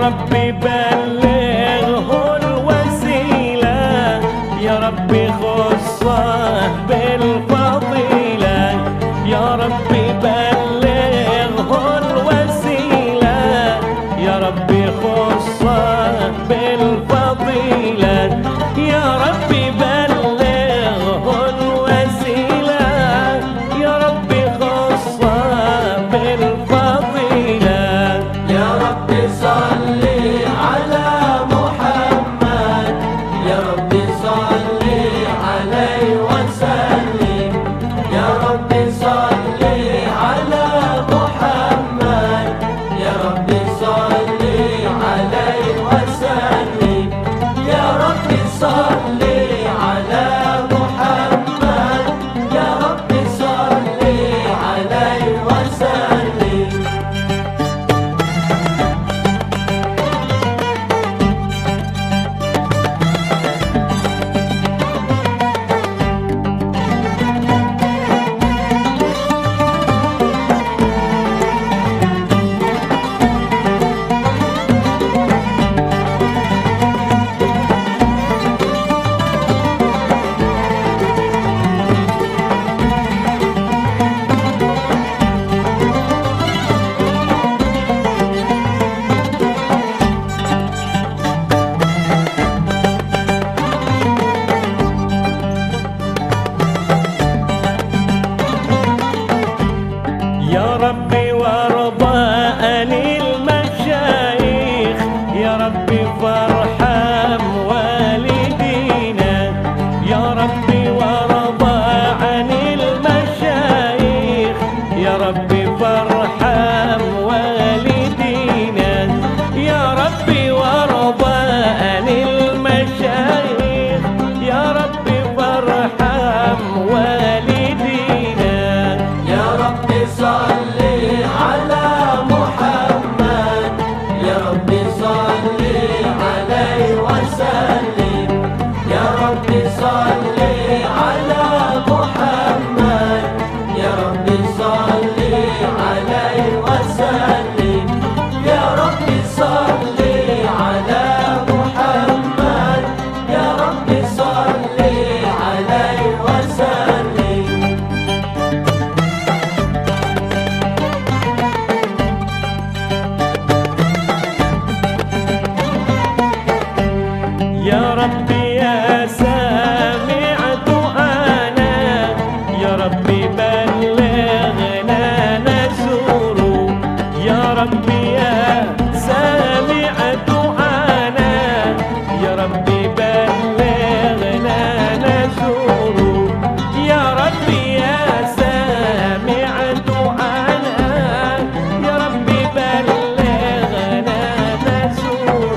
ربي بلغه الوسيلة، يا ربي خصه بالفضيلة، يا ربي بلغه الوسيلة، يا ربي خصه بالفضيلة، يا ربي بلغه الوسيلة، يا ربي خصه بالفضيلة. يا ربي صلي على محمد، يا ربي صلي عليه وسلم، يا ربي صلي على محمد، يا ربي صلي عليه وسلم، يا ربي صلي على محمد، يا ربي صلي عليه وسلم. يا ربي وارضى عن المشايخ، يا ربي فارحم والدينا، يا ربي وارضى عن المشايخ، يا ربي فارحم والدينا، يا ربي وارضى عن المشايخ، يا ربي فارحم والدينا. يا ربي صلي على محمد، يا ربي صلي عليه وسلم، يا ربي صلي على محمد، يا ربي صلي عليه وسلم، يا ربي صلي على محمد، يا ربي صلي عليه وسلم. يا ربي يا سامع دعانا، يا ربي بلغنا نزوره، يا ربي يا سامع دعانا، يا ربي بلغنا نزوره، يا ربي يا سامع دعانا، يا ربي بلغنا نزوره.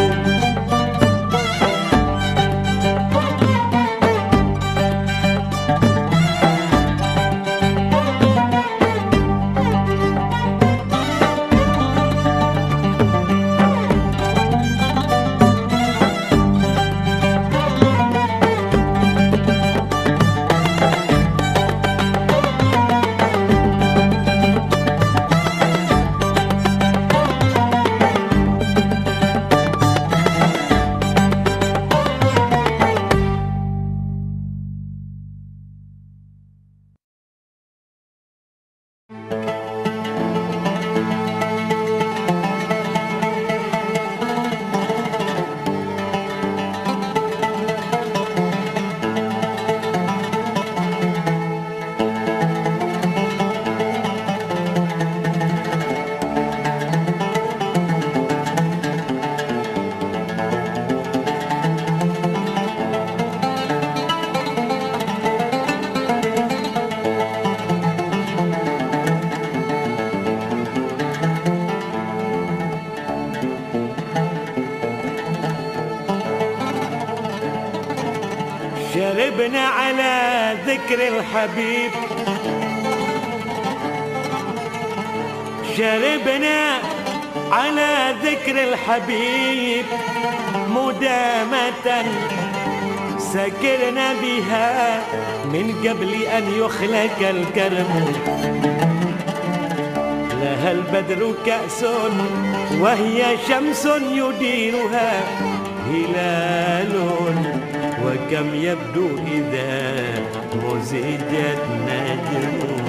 شربنا على ذكر الحبيب، شربنا على ذكر الحبيب مدامة، سكرنا بها من قبل أن يخلق الكرم، لها لها البدر كأس وهي شمس يديرها هلال، وكم يبدو إذا مزجت نجم.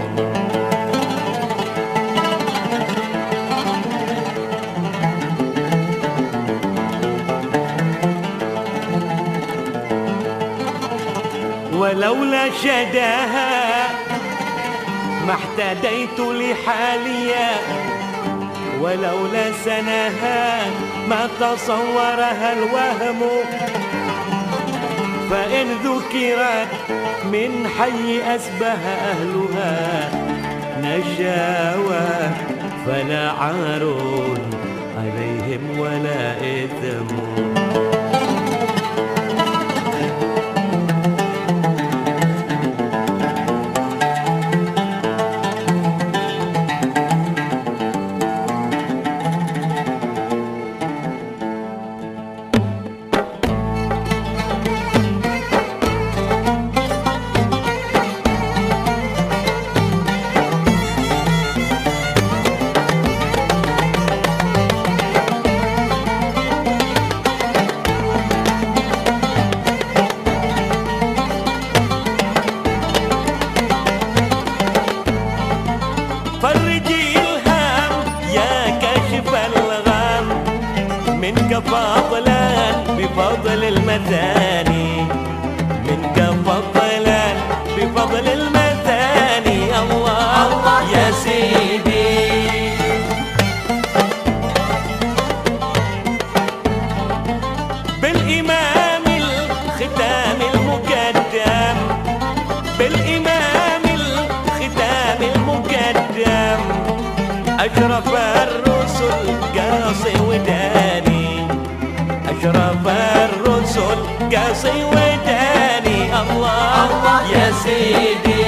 ولولا شداها ما احتديت لحاليا، ولولا سناها ما تصورها الوهم، فإن ذكرت من حي أسبه أهلها نشاوى، فلا عار عليهم ولا إثم. فرجي الهام يا كاشف الغام، منك فضلا بفضل المثاني، منك فضلا بفضل المثاني. الله الله يا سيدي. بالإمام الختام المقدم، بالإمام الختام المقدم، أشرف الرسل قاصي وداني، أشرف الرسل قاصي وداني. الله الله يا سيدي.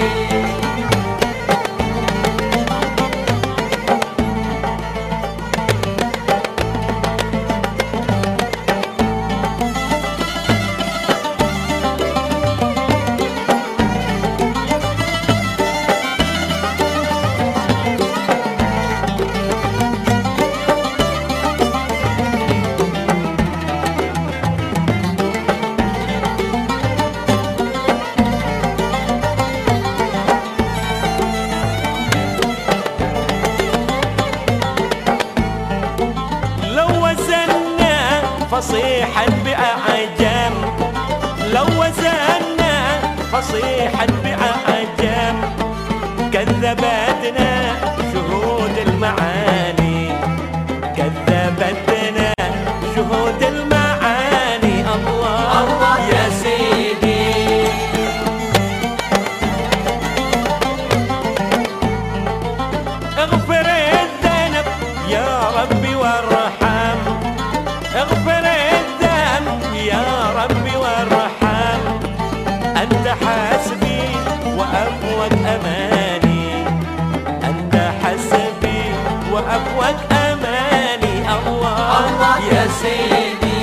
فصيحا بأعجم، لو وزنا فصيحا بأعجم، كذبتنا شهود المعاني، كذبتنا شهود المعاني. الله الله يا سيدي. اغفر الذنب يا ربي وارحم، اغفر الذنب يا ربي وارحم، أنت حسبي وأفوق أماني، أنت حسبي وأفوق أماني. الله الله يا سيدي.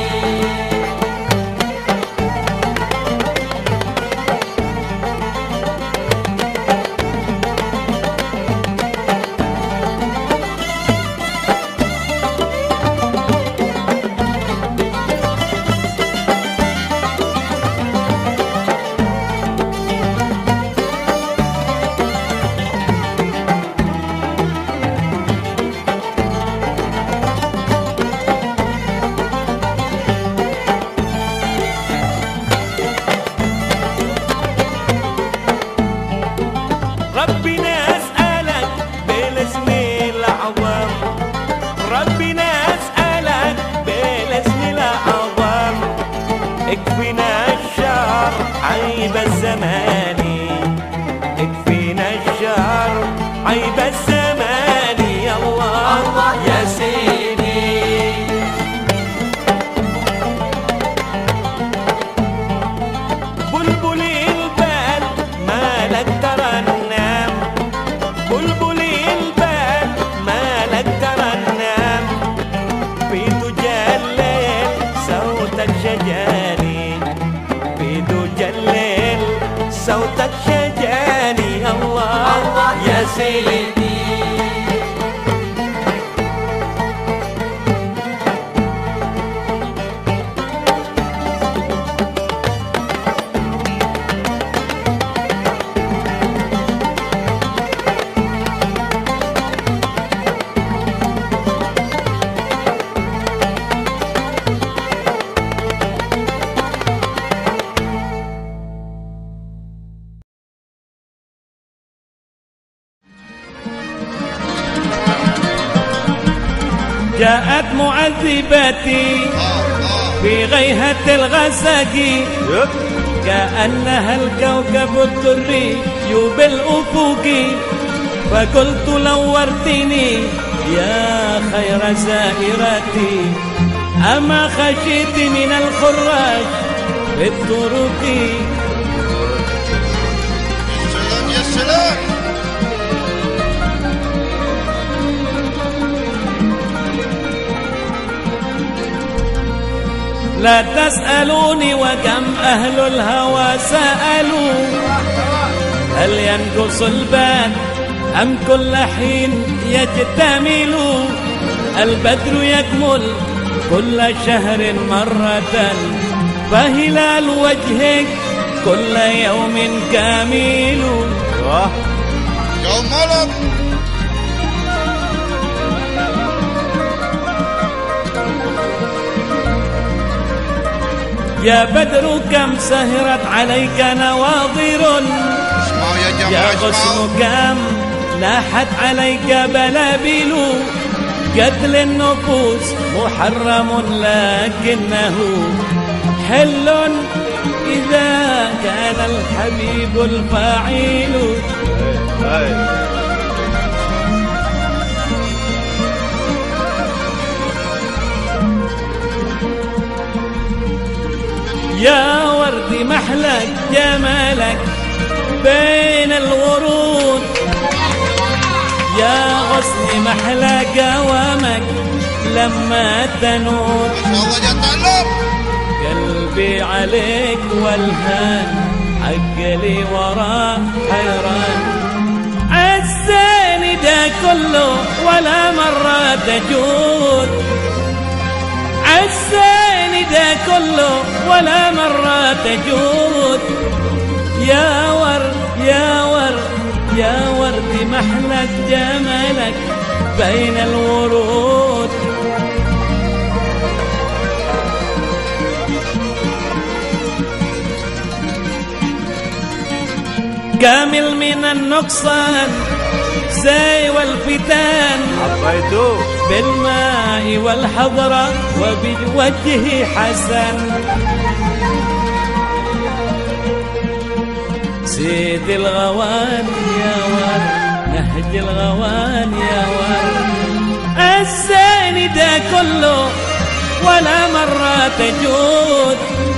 ربنا اسألك بالاسم الأعظم، ربنا اسألك بالاسم الأعظم، اكفنا الشر عيب الزمان، اكفنا الشر عيب الزمان. الله الله يا سيدي. بلبل البال مالك ترنم، بلبل البال مالك ترنم، في دجى الليل صوتك شجاني، في دجى الليل صوتك شجاني. الله الله يا سيدي. جاءت معذبتي في غيهة الغسق كأنها الكوكب الدري بالأفق فقلت نورتني يا خير زائرتي أما خشيت من الخراج في الطرق. يا سلام لا تسألوني وكم أهل الهوى سألوا هل ينقص البال أم كل حين يجتمل البدر يكمل كل شهر مرة فهلال وجهك كل يوم كامل. يوم ملك يا بدر كم سهرت عليك نواظر اسمعوا يا يا جماعة غصن اسمعوا كم لاحت عليك بلابل قتل النفوس محرم لكنه حل إذا كان الحبيب الفاعل. يا ورد محلك جمالك بين الورود يا غصن محلى قوامك لما تنور ما شاء الله جت قلبي عليك والهان عقلي وراه حيران عزاني ده كله ولا مرة تجود عزاني ده كله ولا مرة تجود يا ورد يا ورد يا ورد محلك جمالك بين الورود. كامل من النقصان زي والفتان حبيته بالماء والحضرة وبوجه حسن سيد الغوان يا ور نهج الغوان يا ور الزاني ده كله ولا مرة تجود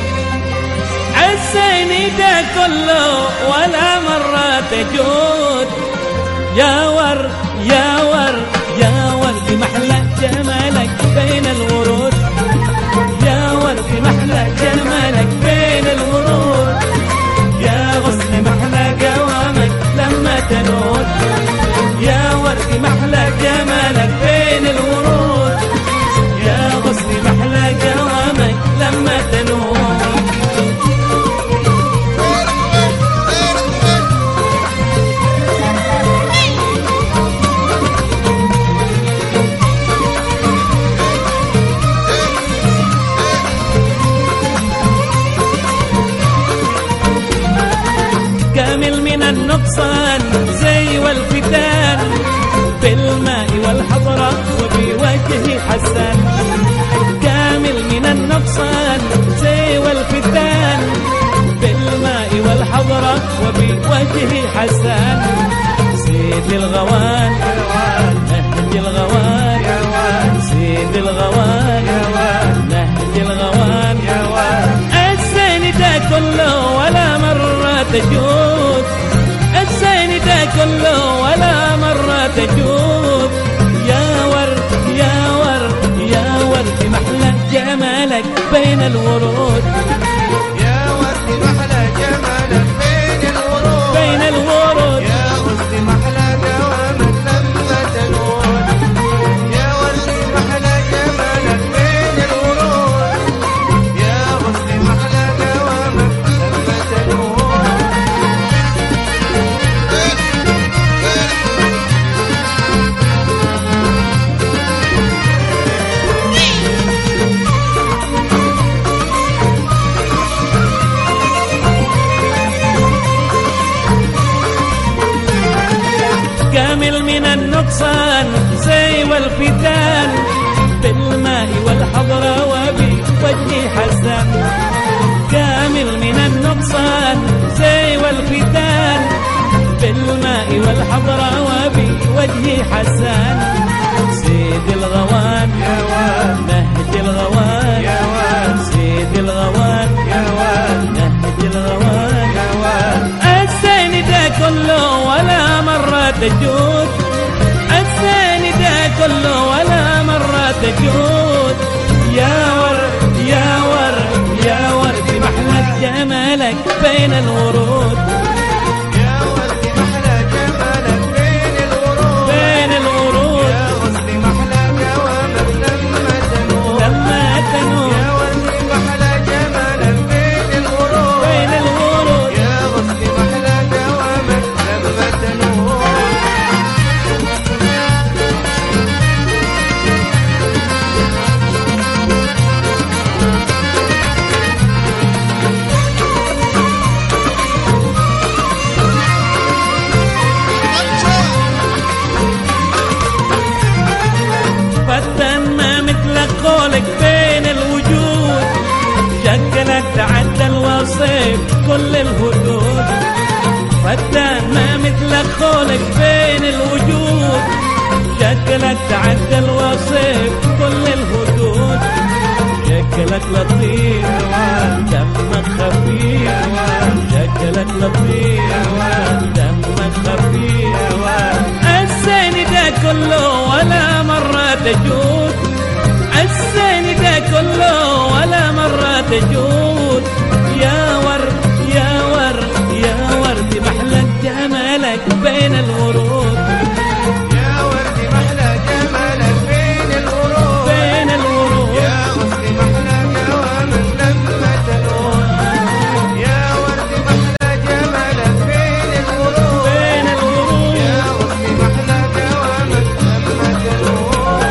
الزاني ده كله ولا مرة تجود يا ور يا ور يا ور بمحلى جمالك بين الورود يا ور بمحلى جمالك بين الورود يا غصن محلى قوامك لما تنود يا ورد محلى جمالك بين الورود يا غصن محلى قوامك لما تنود. كامل من النقصان زي والفتان بالماء والحضرة وبوجه حسان كامل من النقصان زي والفتان بالماء والحضرة وبوجه حسان سيد الغوان نهج الغوان سيد الغوان نهج الغوان الزين ده كله ولا مرة تجود الزين ده كله ولا مرة تجود يا ورد يا ورد يا ورد محلى جمالك بين الورود يا ورد محلى جمالك بين الورود بين الورود يا ورد محلى قوامك لما تنور يا ورد محلى جمالك بين الورود يا ورد محلى قوامك لما تنور كامل من النقصان زي والفتان بالماء والحضرة وبوجهي حسن كامل من النقصان زي والفتان بالماء والحضرة وبوجهي حسن سيد الغوان يا واد نهج الغوان يا واد سيد الغوان يا واد نهج الغوان يا واد الزين ده كله ولا مرة تجود الزين ده كله ولا مرة تجود يا ورد يا ورد يا ورد محلى جمالك بين الورود يا ورد محلى جمالك بين الورود بين الورود يا غصن محلى جوامك لما تنور لما تنور يا ورد محلى جمالك بين الورود بين الورود يا غصن محلى جوامك لما تنور فتن ما مثلك قولك بين الوجود شكلك تعدى الوصيف كل الهدود فتن ما مثلك قولك بين الوجود شكلك تعدى الوصيف كل الهدود شكلك لطيف دمك خفيف شكلك لطيف دمك خفيف الزين ده كله ولا مرة تجود الزين ده كله ولا مرة تجود يا ورد يا ورد يا ورد محلى جمالك بين الورود يا ورد محلى جمالك بين الورود بين الورود يا غصن محلى جوامك لما تنور يا ورد محلى جمالك بين الورود بين الورود يا غصن محلى جوامك لما تنور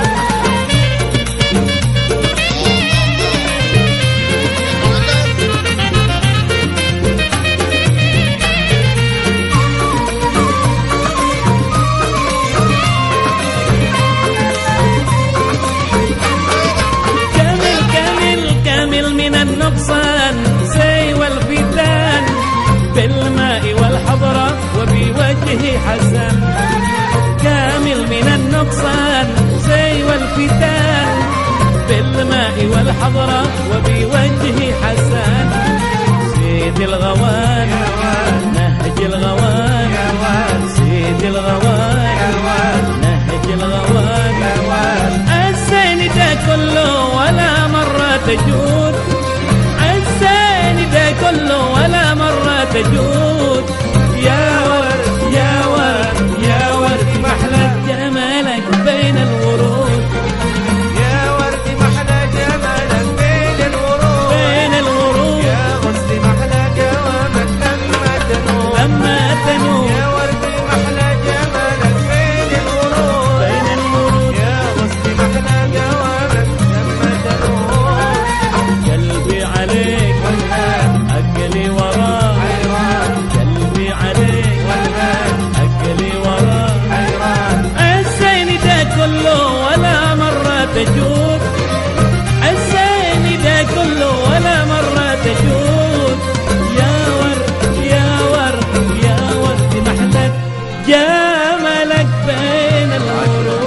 كامل كامل كامل من النقصان زي والفتان بالماء والحضرة وبوجهه حسن كامل من النقصان زي والفتان بالماء والحضرة وبوجهه حسن سيد الغوان نهج الغوان سيد الغوان نهج الغوان الزين ده كله ولا مرة تجود الزين ده كله ولا مرة تجود يا ورد يا ورد يا ورد محلى جمالك بين الورود يا ورد محلى جمالك بين الورود بين الورود يا غصن محلى جوامك لما تنور لما تنور يا ورد محلى جمالك بين الورود بين الورود يا غصن محلى جوامك لما تنور قلبي عليك أجلي وراك حيران قلبي عليك أجلي وراك حيران الزين ده كله ولا مرة تجود الزين ده كله ولا مرة تجود يا ورد يا ورد يا ورد محلك جمالك بين الورود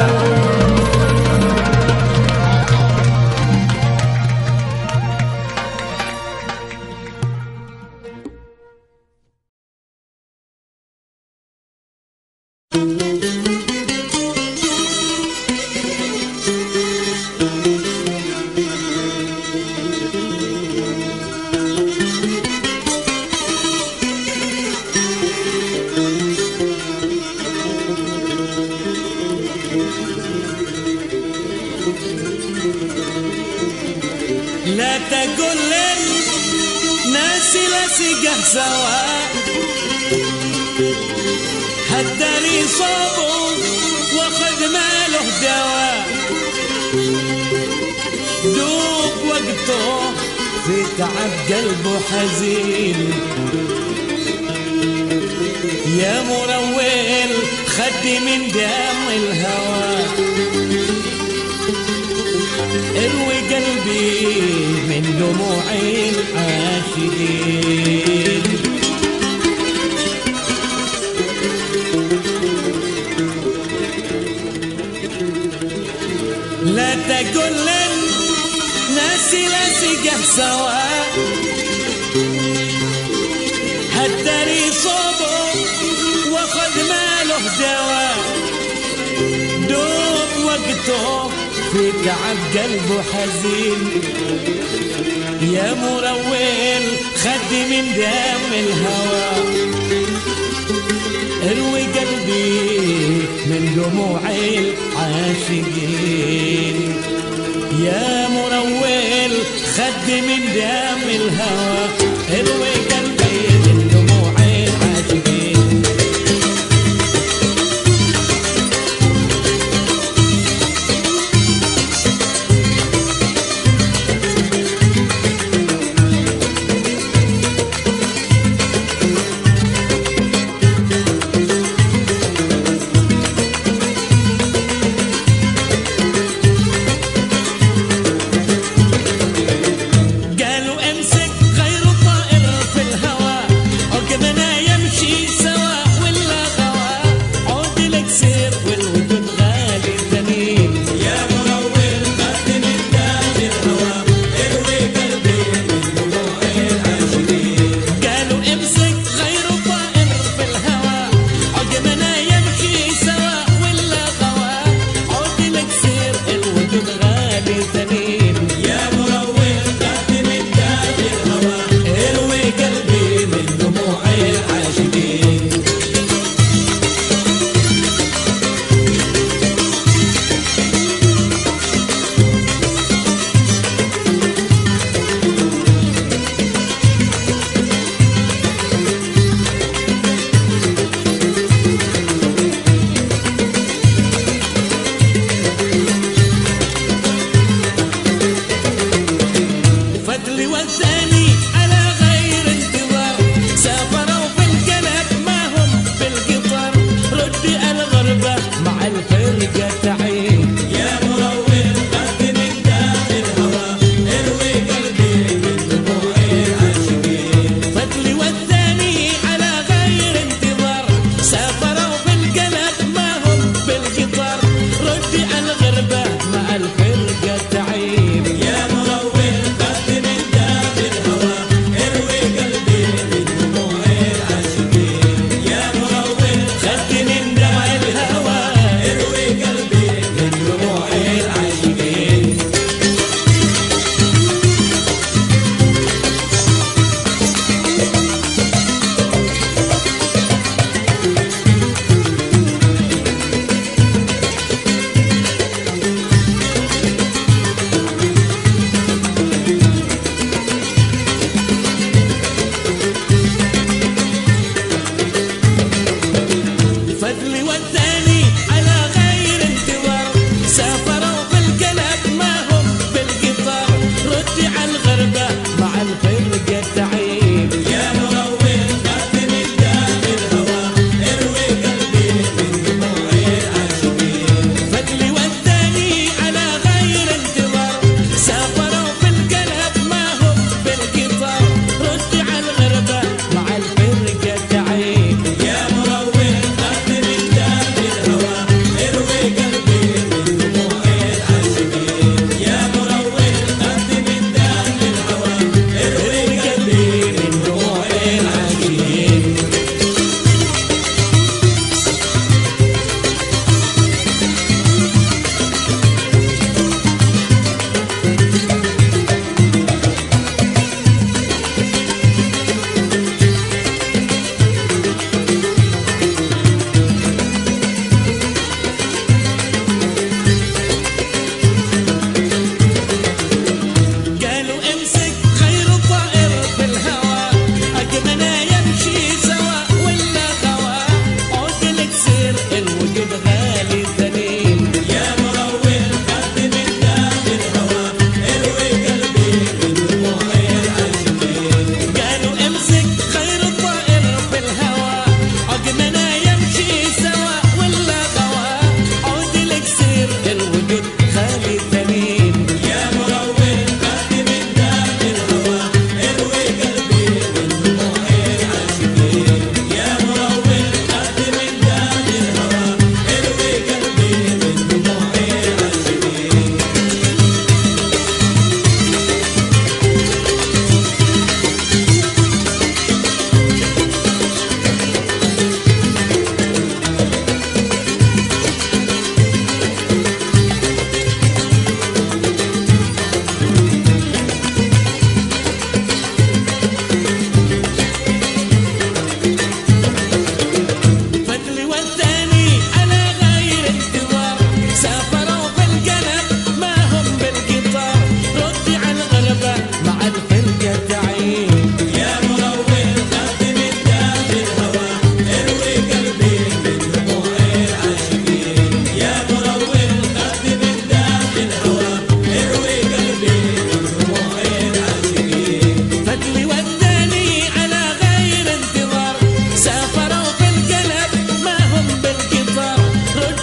لا تقول للناس لا سيقه سوا حتى لي صابوا واخذ ماله دواء دوب وقته في تعب قلبه حزين يا مرويل خدي من دم الهوى من دموع العاشقين. لا تقل للناس لاسقه سوا، هالدري صوبه واخذ ماله دواء، دوب وقته في تعب قلبه حزين. يا مروّل خد من دم الهوى، اروي قلبي من دموع العاشقين. يا مروّل خد من دم الهوى، اروي قلبي من دموع العاشقين.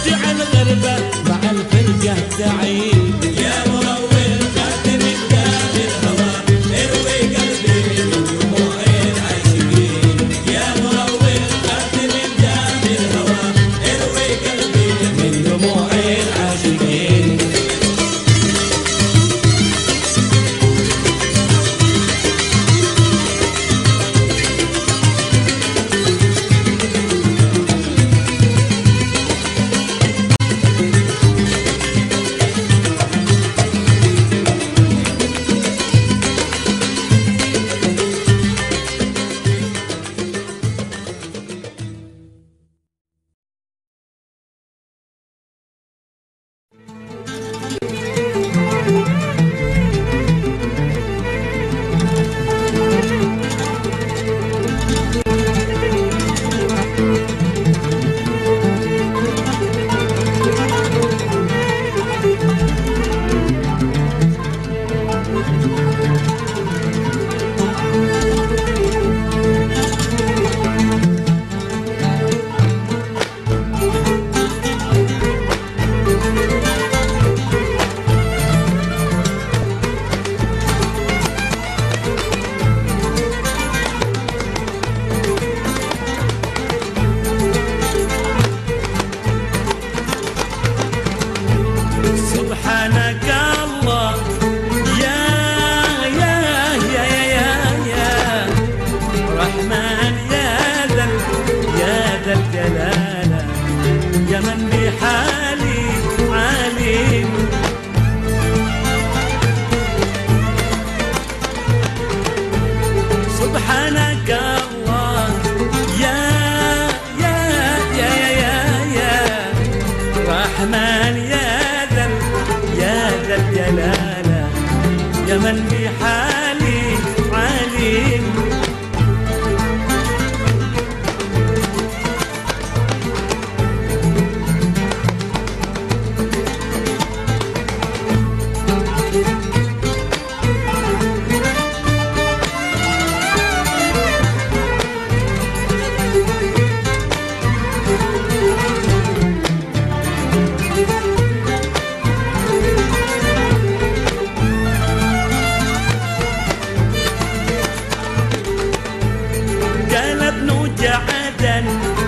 وجع الغربة مع الفرقة تعيد. يا مروّر خاتم الدار الهوى اروي قلبي من دموع العاشقين. يا مروّر خاتم الدار الهوى اروي قلبي من دموع العاشقين. سبحانك الله يا رحمن يا ذا الجلالة يا من بحالي عليم. سبحانك الله يا رحمن يا ذا الجلالة يا من بحالي عليم. جعدا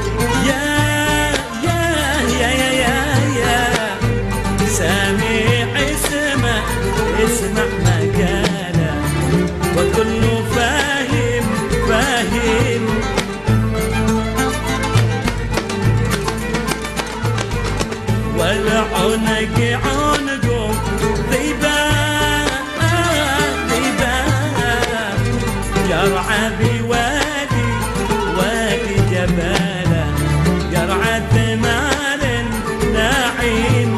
يا سامع اسمع مقاله وكل فاهم والعنق عنقه ذيبان يرعى بوادي جباله يرعى ثمار ناعين.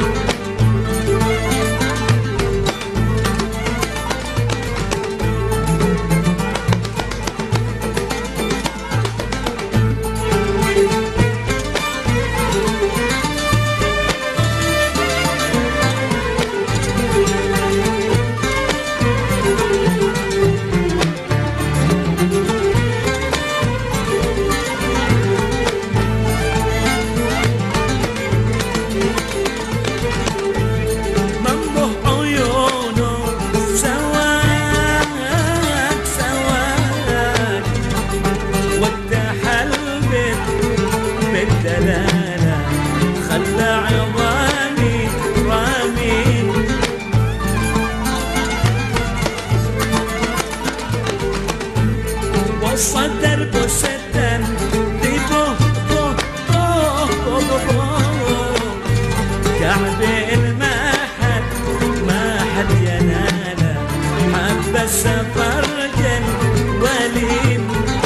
خلى عظامي رامين والصدر بسدا ذيبه كعب ما حد يناله حب السفر وليم.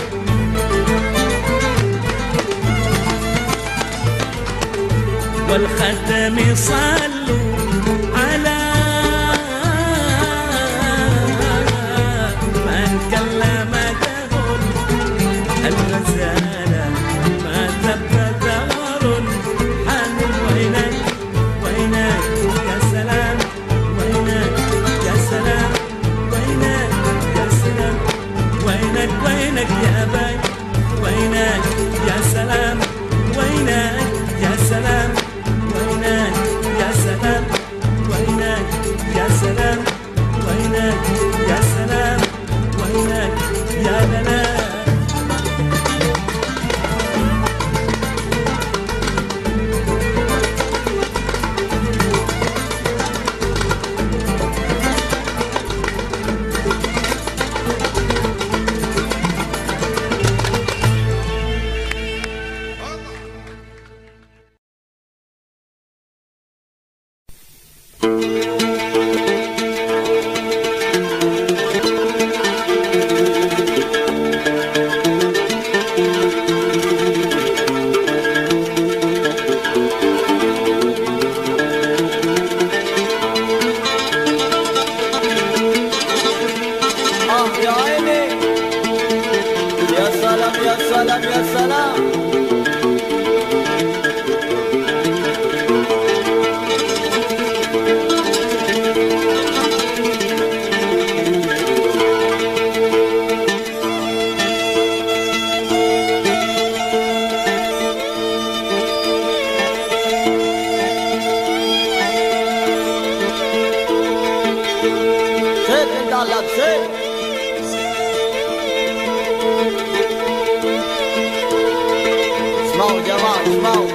والختم صلوا على من كلمته الغزالة ما ذب ثغر حامل. وينك يا سلام وينك يا سلام وينك يا سلام وينك يا باي وينك يا سلام وينك يا سلام. يا عيني يا سلام يا سلام يا سلام. سيد انت على سيد. اسمعوا جماعة اسمعوا.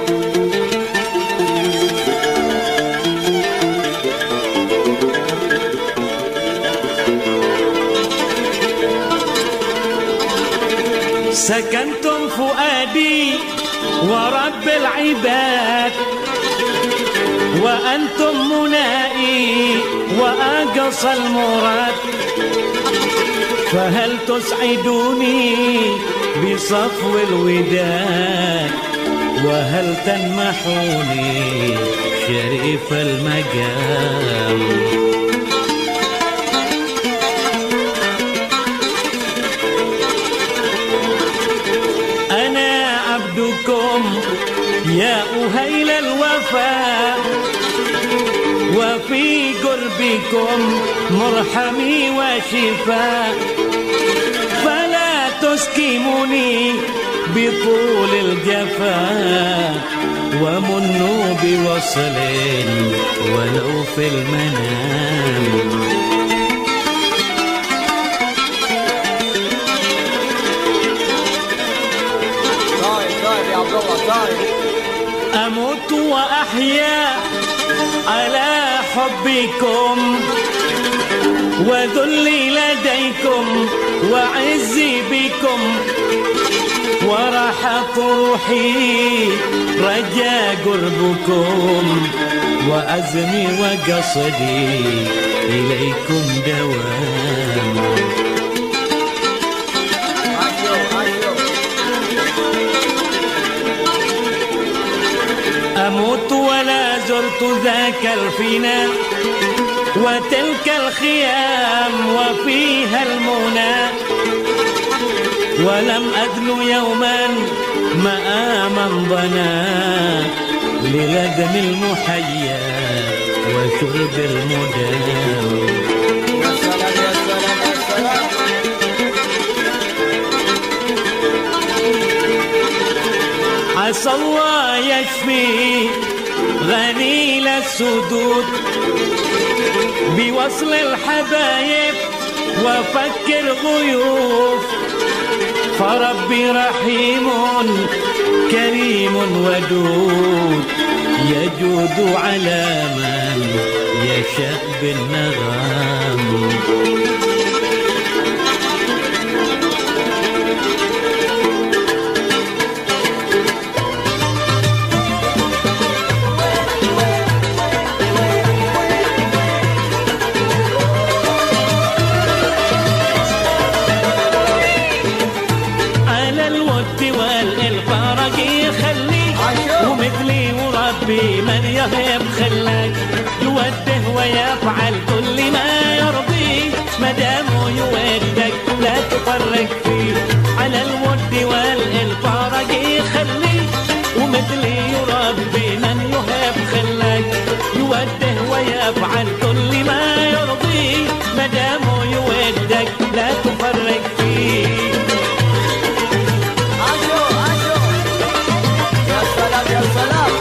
سكنتم فؤادي ورب العباد، وأنتم منائي وأقصى المراد، فهل تسعدوني بصفو الوداد، وهل تنمحوني شريف المقام. أنا عبدكم يا أهيل الوفاء، وفي قربكم مرحمي وشفاء، فلا تسكموني بطول الجفاء، ومنوا بوصل ولو في المنام. طيب يا عبد الله طيب. أموت وأحيا على حبكم، وذلي لديكم وعزي بكم، وراحة روحي رجا قربكم، وأزمي وقصدي إليكم دوام. أموت ولا زرت ذاك الفناء، وتلك الخيام وفيها المنى، ولم أدن يوما مآما ضنا، للدم المحيا وشرب المدام. يا سلام يا سلام يا سلام. عسى الله يشفي غليل السدود بوصل الحبايب وفك الغيوف، فربي رحيم كريم ودود، يجود على من يشاء بالنغم. من يهب خلاك يوده ويفعل كل ما يرضيه، مدامه يودك لا تفرق فيه، على الود والفرج يخليه، ومثلي يربي من يهب خلاك يوده ويفعل كل ما يرضيه، مدامه يودك لا تفرق فيه. عاشو يا سلام يا سلام.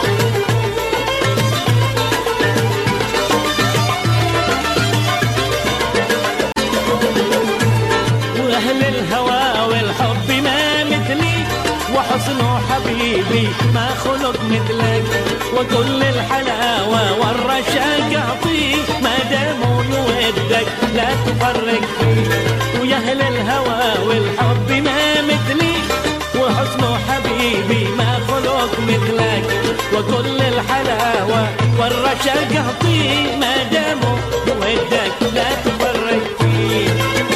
وأهل الهوى والحب ما مثلي، وحسنه حبيبي ما خلق مثلك، وكل الحلاوة والرشاق أعطيه، ما دامه يودك لا تفرق فيه. ويا أهل الهوى والحب ما مثلي، وحسنه حبيبي ما خلق مثلك، وكل الحلاوة والرشاق اعطيه ما دامه يودك لا تفرق فيه.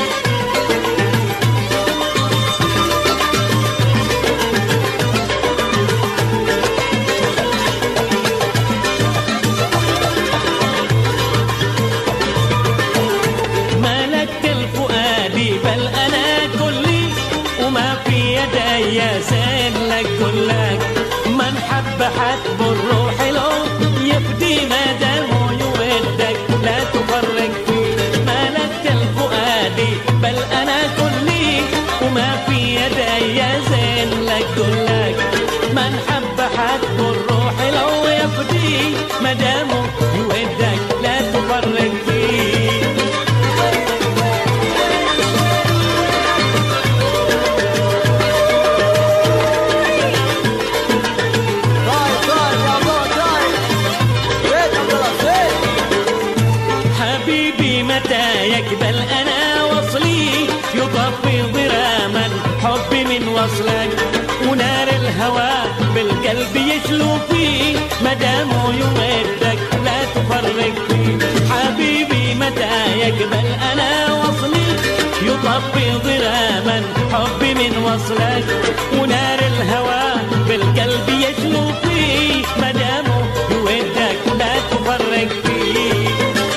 بل أنا كلي وما في يدي زين لك كلك، من حب حد بالروح له يفدي ما دامه يودك لا تفرق فيه. ملك الفؤاد بل أنا كلي وما في يدي زين لك كلك، من حب حد بالروح له يفدي ما دامه يودك لا تفرق فيه. يقبل أنا وصلي يطفي ضراما حبي من وصلك، ونار الهوى بالقلب يشلو فيه مدامه يودك لا تفرق فيه. حبيبي متى يقبل أنا وصلي يطفي ضراما حبي من وصلك، ونار الهوى بالقلب يشلو فيه مدامه يودك لا تفرق فيه.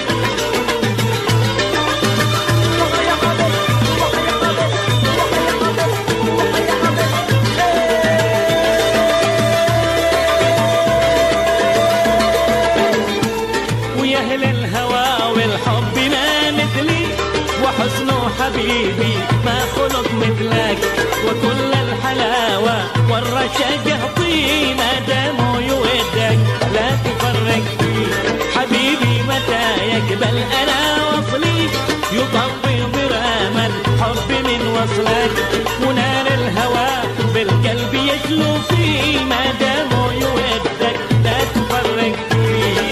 حسنه حبيبي ما خلق مثلك، وكل الحلاوة والرشاق اعطيه ما دامه يودك لا تفرق فيه. حبيبي متى يقبل أنا وصلي يطفي ضراما حبي من وصلك، ونار الهوى بالقلب يشلو فيه ما دامه يودك لا تفرق فيه.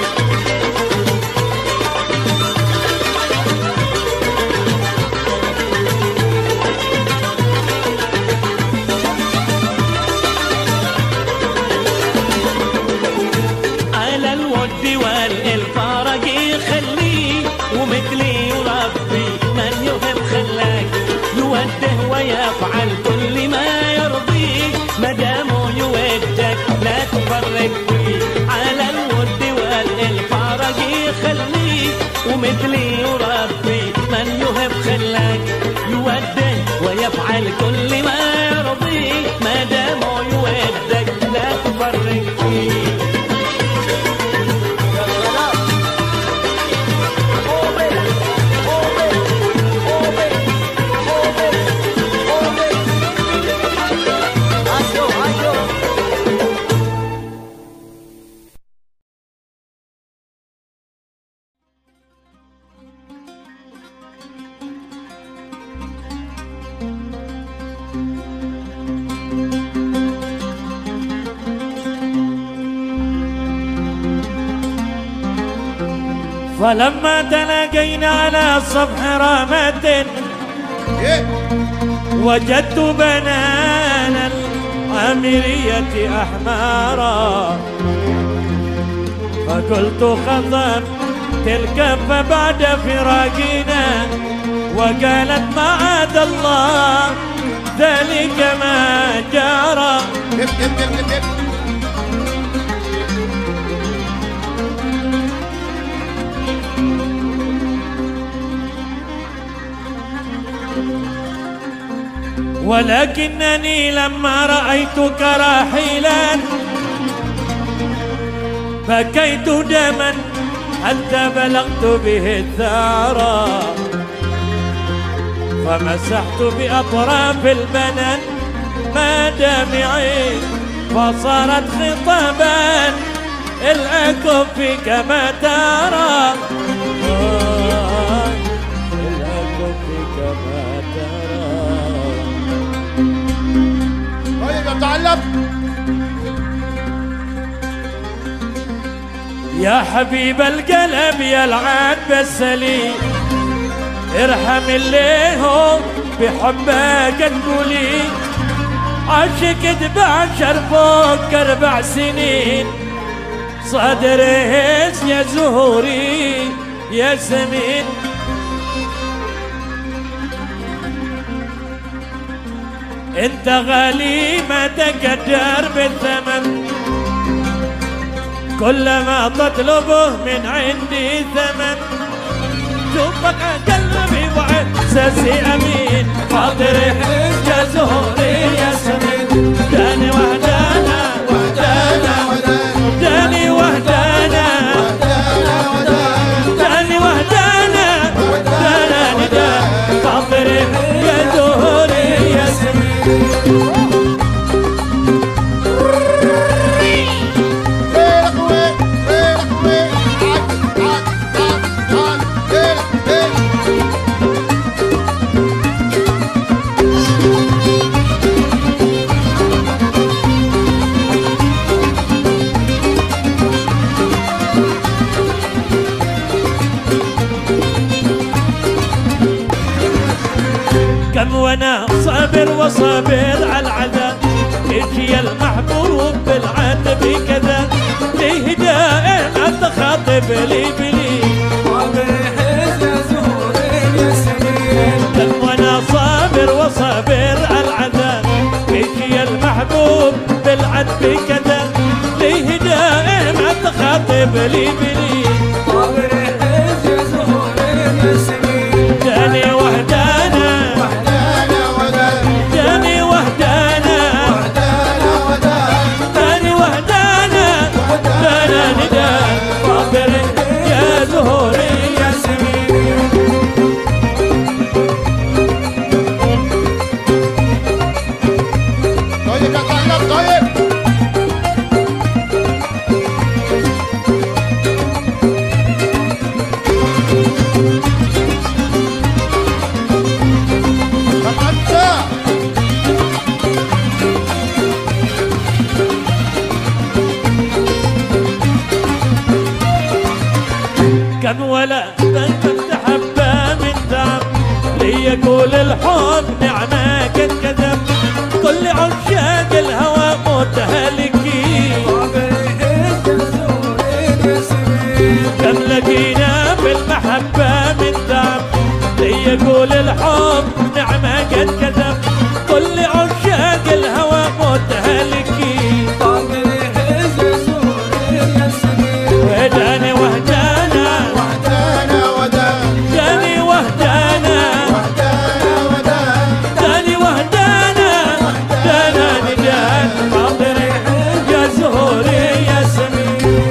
والفارق يخليه ومثلي وربي من يفهم خلاك، يوده ويفعل كل ما يرضيه مدامه يودك لا تفرق فيه. على الود والفارق يخليه ومثلي وربي من يهب خلاك، يوده ويفعل كل ما يرضيه مدامه يودك لا تفرق فيه. فلما تلاقينا على صفح رامة وجدت بنان العامرية أحمارا، فقلت خطر تلك فبعد فراقنا، وقالت معاذ الله ذلك ما جرى. ولكنني لما رأيتك راحلا بكيت دما حتى بلغت به الثارى، فمسحت بأطراف البنان ما دمعي، فصارت خطابا الأكف كما ترى. الأكف كما ترى. طيب يتعلم يا حبيب القلب يا العاد بالسليم، ارحم اللي هو بحبك تقولي، عشقت بعشر فوق 4 سنين، صدريس يا زهوري يا سمين انت غالي ما تقدر بالثمن كل ما تطلبه من عندي ثمن شوفك قلبي واحساسي امين خاطري يا زهوري يا سمين داني وحدانا وحدانا داني وحدانا داني وحدانا داني داني خاطري يا زهوري يا سمين كم وانا صابر وصابر على العذاب يجي المحبوب بالعتب كذا ليه دائما تخاطب لي بلي كم وانا صابر وصابر على العذاب يجي المحبوب بالعتب كذا ليه دائما تخاطب لي بلي داني وحدانا داني وحدانا داني وحدانا داني دان صابر يا زهوري يا سمين طيب يا طيب طيب طب انت كم ولا كنت حبة من دم ليقول الحب نعمة كان كذب كل عشاق الهوى متهلكين كم لقينا بالمحبة من دم ليقول الحب نعمة كان كذب كل عشاق الهوى متهلكين وداني وحدانا داني وحدانا داني وحدانا داني دان خاطري يا زهوري يا سمين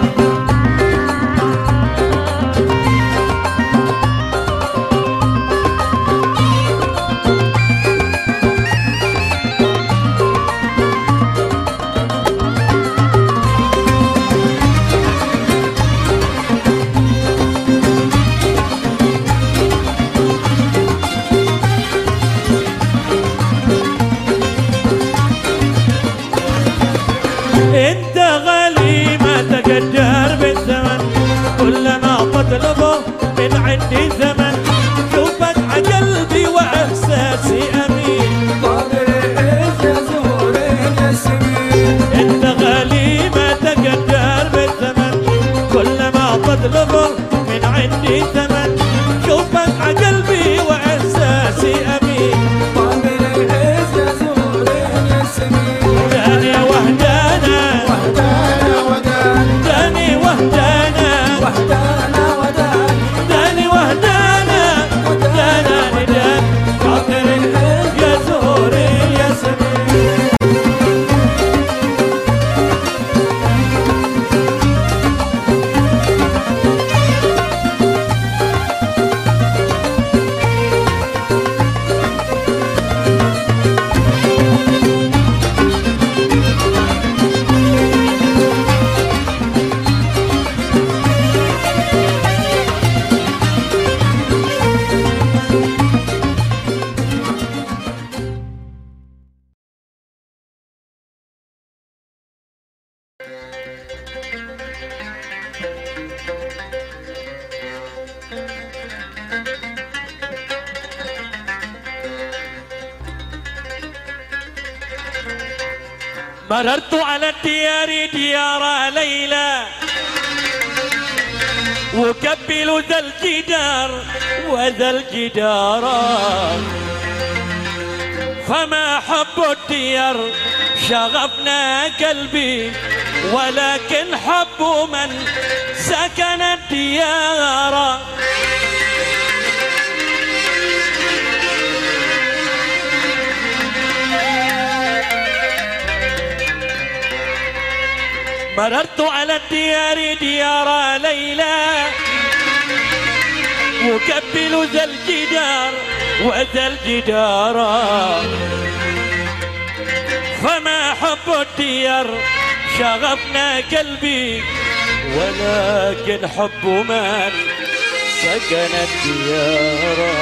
انت غالي ما تقدر بالثمن كل ما تطلبه من عندي ثمن شوفك عقلبي واحساسي امين انت غالي ما تقدر بالثمن كل ما تطلبه من عندي ثمن شوفك عقلبي واحساسي امين داني وحدانا داني وحدانا داني وحدانا داني دان خاطري يا زهوري يا سمين مررت على الديار ديار ليلى وكبلوا ذا الجدار وذا الجدار، فما حب الديار شغفنا قلبي ولكن حب من سكن الديار. مررت على الديار ديار ليلى وكبلوا ذا الجدار وذا الجدار، فما حب الديار شغفنا قلبي ولكن حب من سكن الديار.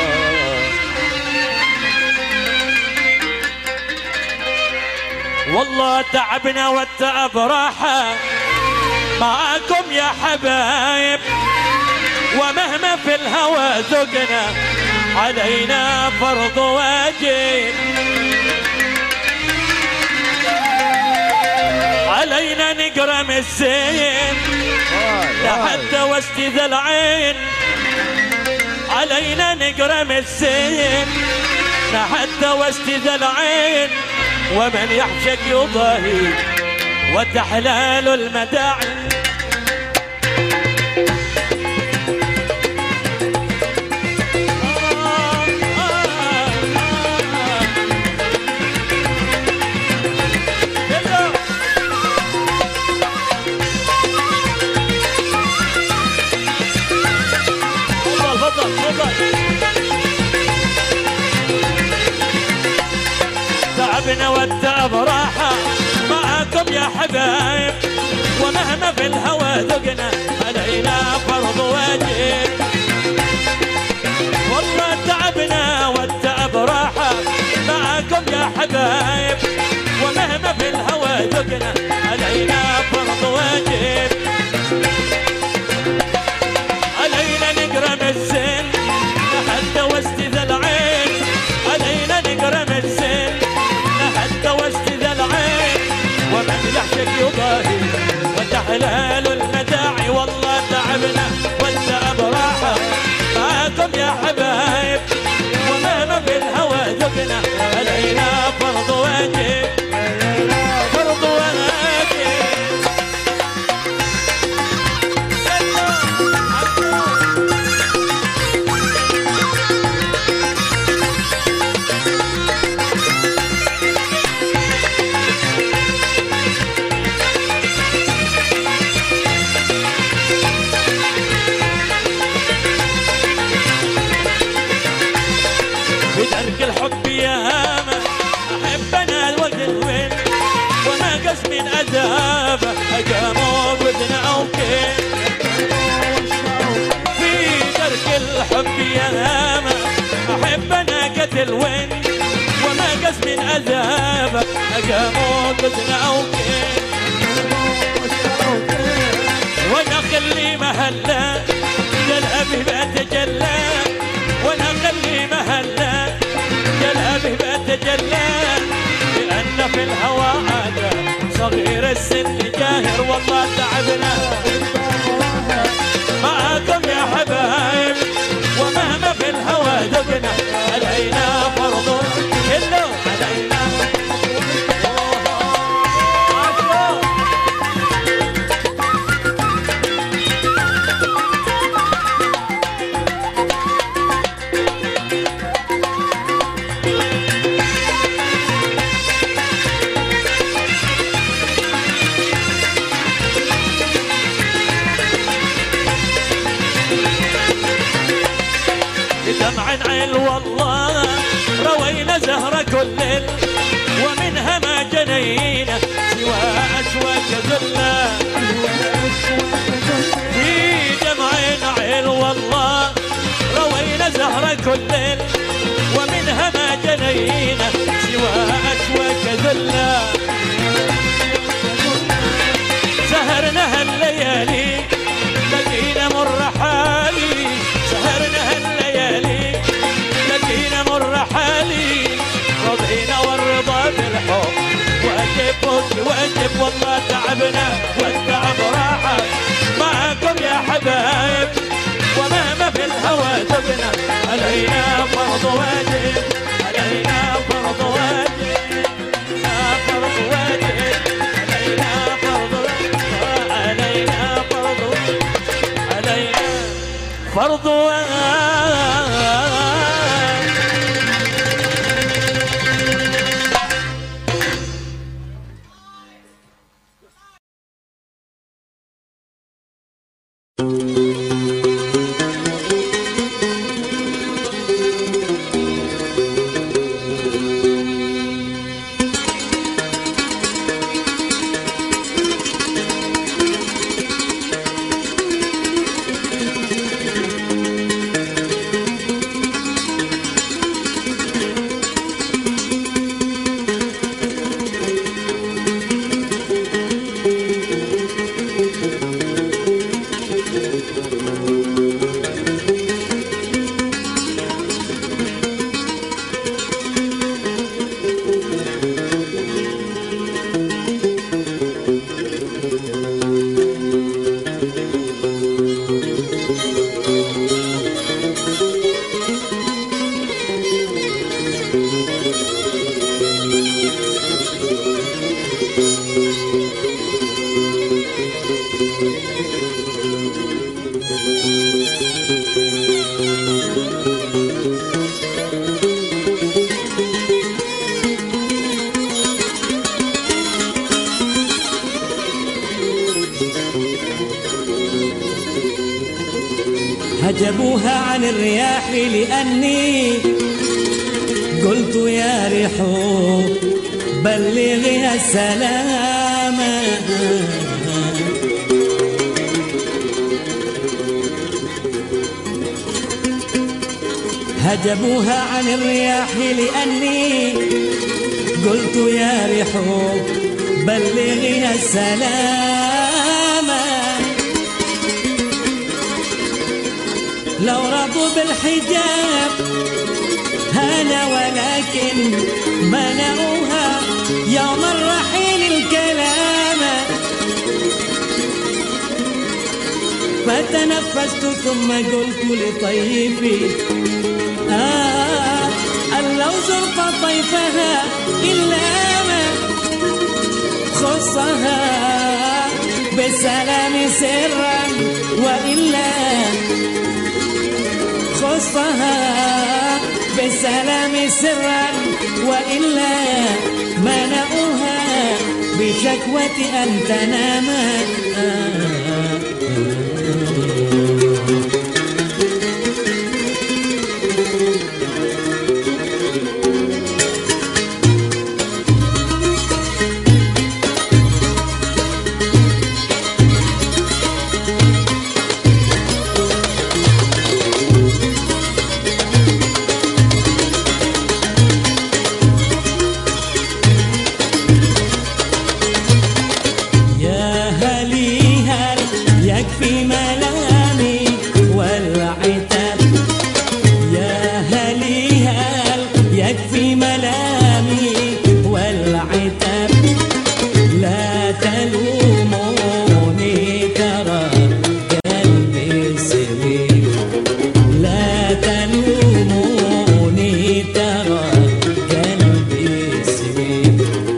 والله تعبنا والتعب راحة معاكم يا حبايب، ومهما في الهوى ذقنا علينا فرض واجب، علينا نقرم السين لحتى وسط ذا العين، علينا نقرم السين لحتى وسط ذا العين، ومن يحشك يضاهي وتحلال المداعي. تعبنا والتعب راحة معاكم يا حبايب، ومهما في الهوى ذقنا علينا فرض واجب. والله تعبنا والتعب راحة معاكم يا حبايب، ومهما في الهوى ذقنا علينا فرض واجب، علينا نقرم السن لحتى وسط ذا العين، علينا نقرم السن لحتى وسط ذا العين، ومن يحشك يضاهي وتحلال المداعي. والله تعبنا والتعب راحة معاكم يا حبايب، ومهما في الهوى ذقنا علينا فرض واجب، فرض واجب. بدرك الحب يا هامة أحب أنا الوقت الوين، وما قس من أذابه أقاموا بذن أوكين. في درك الحب يا هامة أحب أنا قتل وين، وما قس من أذابه أقاموا بذن أوكين. وأنا خلي مهلا للأبي بأتجلى، وانا خلي مهلا جلابه بتجلى، لان في الهوى عاده صغير السن جاهر. والله تعبنا معاكم يا حبايب، ومهما في الهوى ذقنا علينا فرض كله علينا. دمع عين والله روينا زهرة كل، ومنها ما جنينا سوى أشواك ذلة. في دمع عين والله روينا زهرة كل، ومنها ما جنينا سوى أشواك ذلة. سهرنا هالليالي لقينا مر حالي، سهرنا هالليالي لقينا مر حالي، رضينا والرضا بالحب واجب فوق الواجب والله تعبنا والتعب راحة معكم يا حبايب ومهما في الهوى تبنا علينا فرض واجب علينا فرض واجب فرض واجب علينا فرض علينا فرض علينا فرض واجب. حجبوها عن الرياح لأني قلت يا ريح بلغها السلام هجبوها عن الرياح لأني قلت يا ريح بلغها السلام لو رضوا بالحجاب هلا ولكن منعوها يوم الرحيل الكلام فتنفست ثم قلت لطيفي أن لو زرت طيفها إلا ما خصها بالسلام سرا وإلا خصها بالسلام سرا وإلا منعوها بشكوة أن تنام يكفي ملامي والعتاب يا هلي هل يكفي ملامي والعتاب لا تلوموني ترى قلبي سوي لا تلوموني ترى قلبي سوي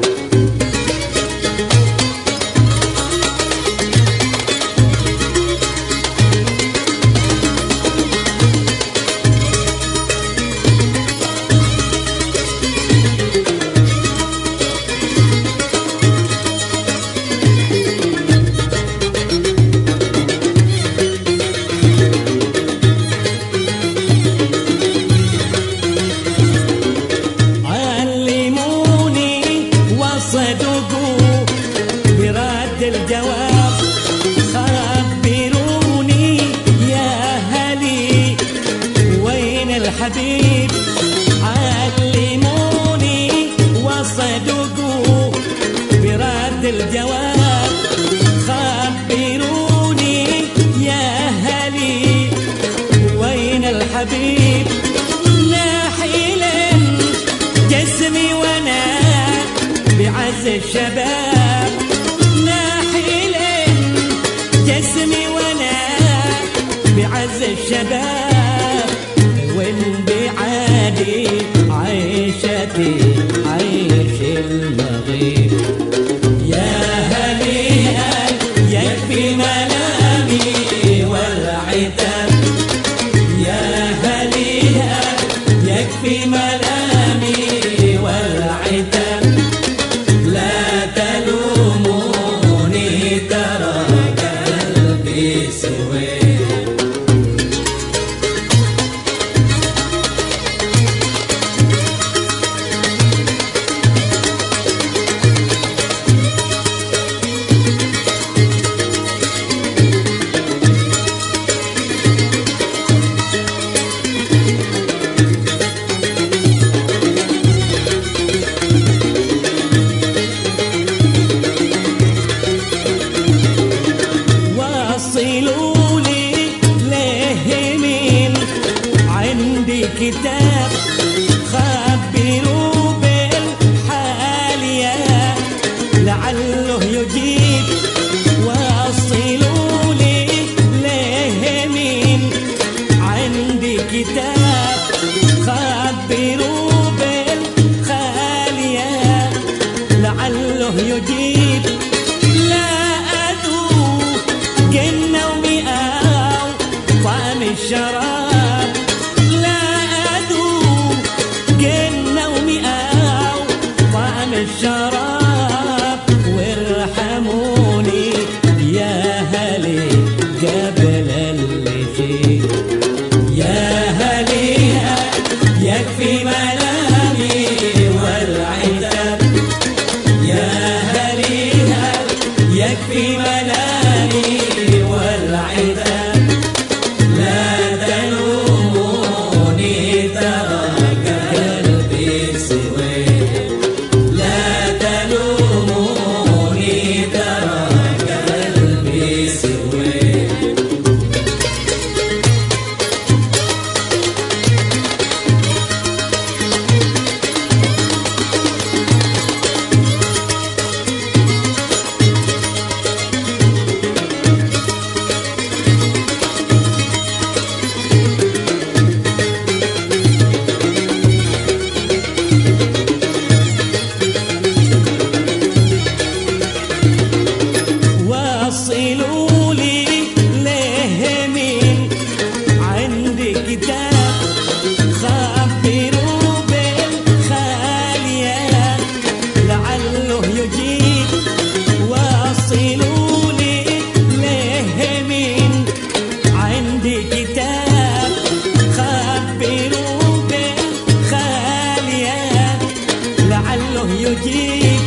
الجواب خبروني يا هلي وين الحبيب علموني وصدقوا برد الجواب خبروني يا هلي وين الحبيب ناحيل جسمي وانا بعز الشباب ناحلين جسمي وانا بعز الشباب وانبعادي عيشتي عيش المغيب يا هنيئا يكفي ملامي والعتاب يا هنيئا يكفي ملامي والعتاب لا تلوموني ترى قلبي سويت كتاب خبروا بالحال يا لعله يجيب وصلوا لي ليه مين عندي كتاب خبروا بالحال يا لعله يجيب لا أذوق جنة ومئة طعم الشراب الشراب وارحموني يا هلي قبل اللي جيت يا هليها يكفي ملامي والعتاب يا هليها يكفي ملامي والعتاب لا تلوموني ترى قلبي سويت وصلوا لي ليه مين عندي كتاب خبروا بالخالية لعله يجيب وصلوا لي ليه مين عندي كتاب خبروا بالخالية لعله يجيب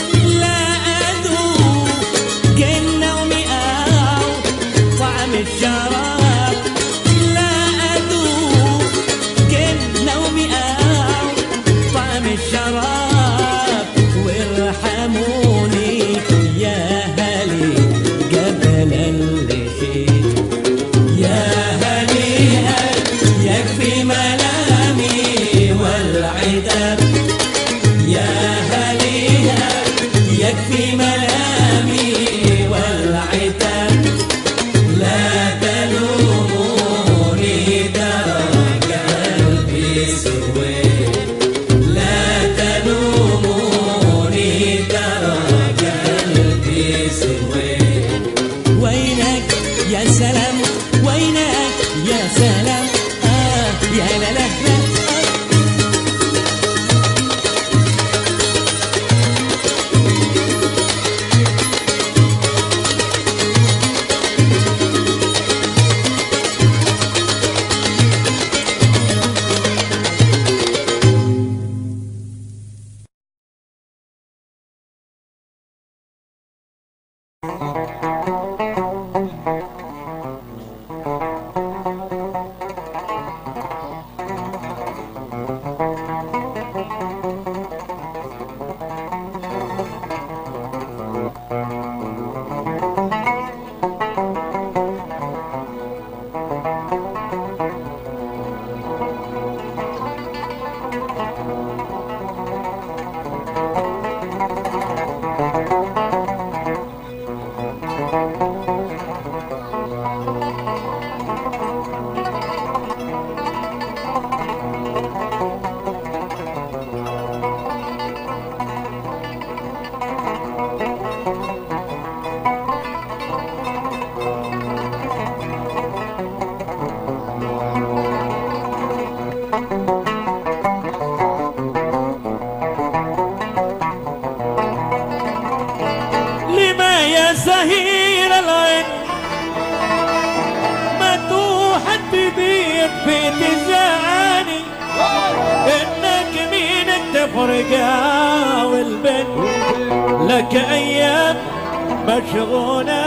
الشراب لا أذوق جنة ومئة طعم الشراب وارحموني يا هلي قبل اللي جيت يا هليها يكفي ملامي والعتاب يا هليها يكفي ملامي والعتاب لا تلوموني ترى قلبي سويت لا تلوموني ترى قلبي سويت وينك يا سلام وينك يا سلام يا لا لا لا تفرقا والبنت لك أيام مشغولة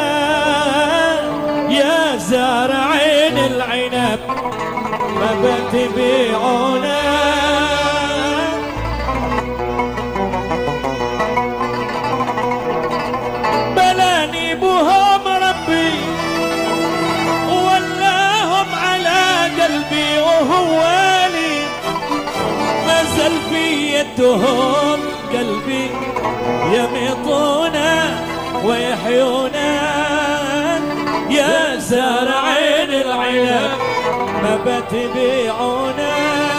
يا زارعين العنب ما بتبيعونا بلاني بوهم ربي ولاهم على قلبي وهو لي ما زال في يدهم قلبي يميطونا ويحيونا يا زارعين العنب ما بتبيعونا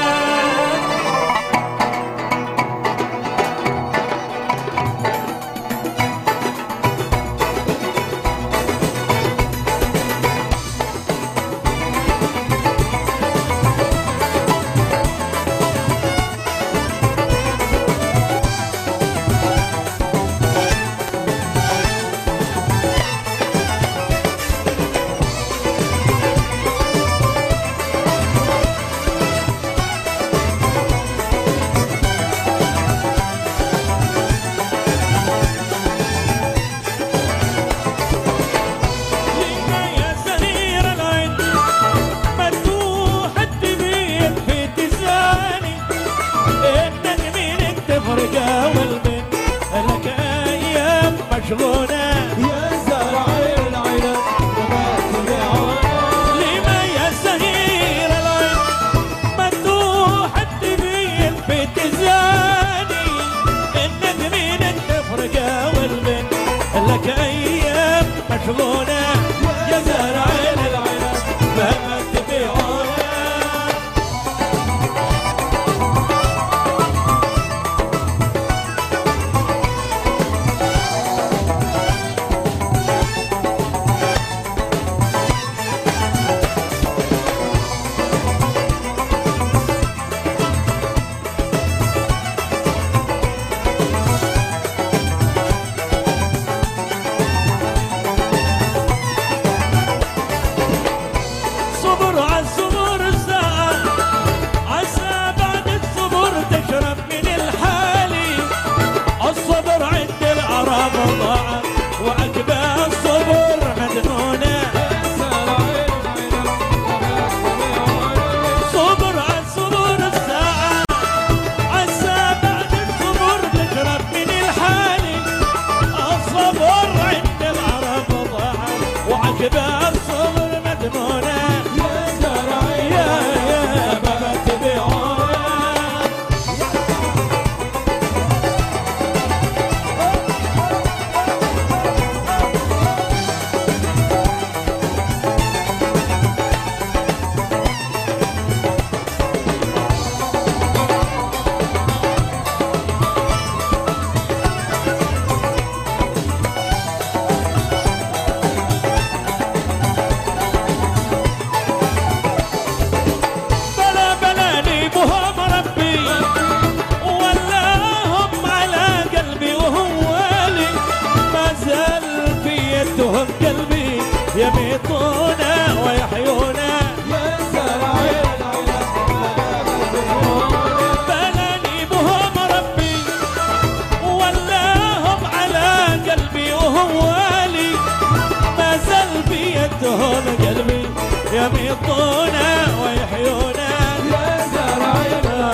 يميطونا ويحيونا يا زرعنا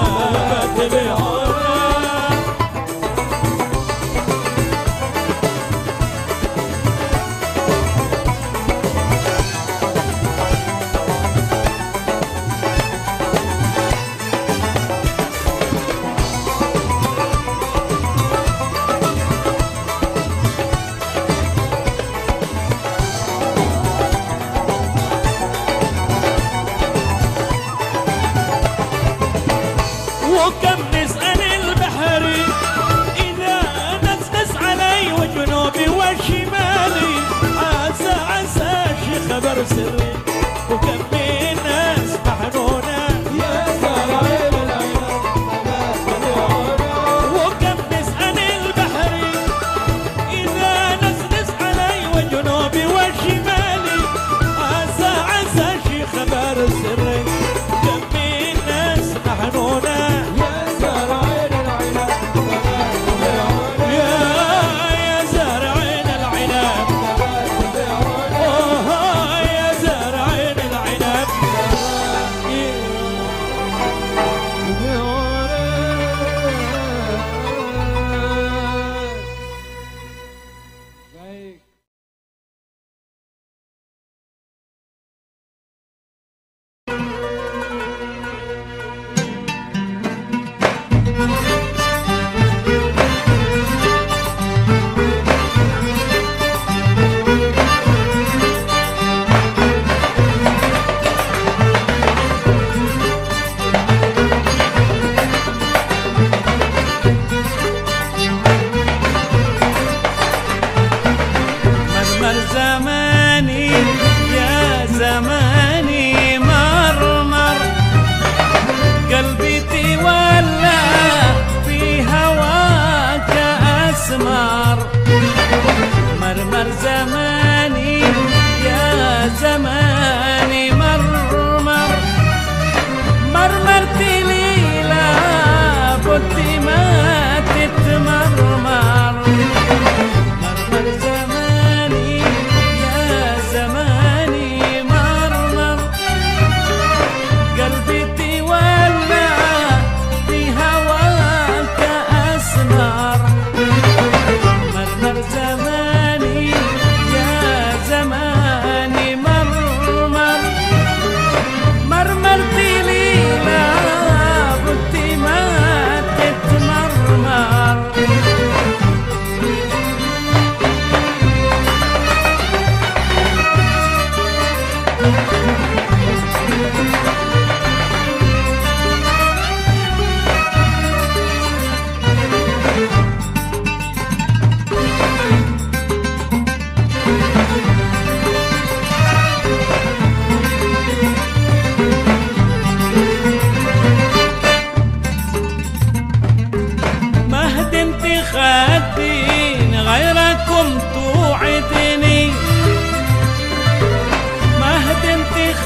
بتبيعونا وكم نسأل البحري إذا نسنس علي وجنوبي وشمالي عسى عسى شي خبر سري وكم من ناس محنونة يا زرعين العيون وكم نسأل البحري إذا نسنس علي وجنوبي وشمالي عسى عسى شي خبر سري كم من ناس محنونة يا زرعين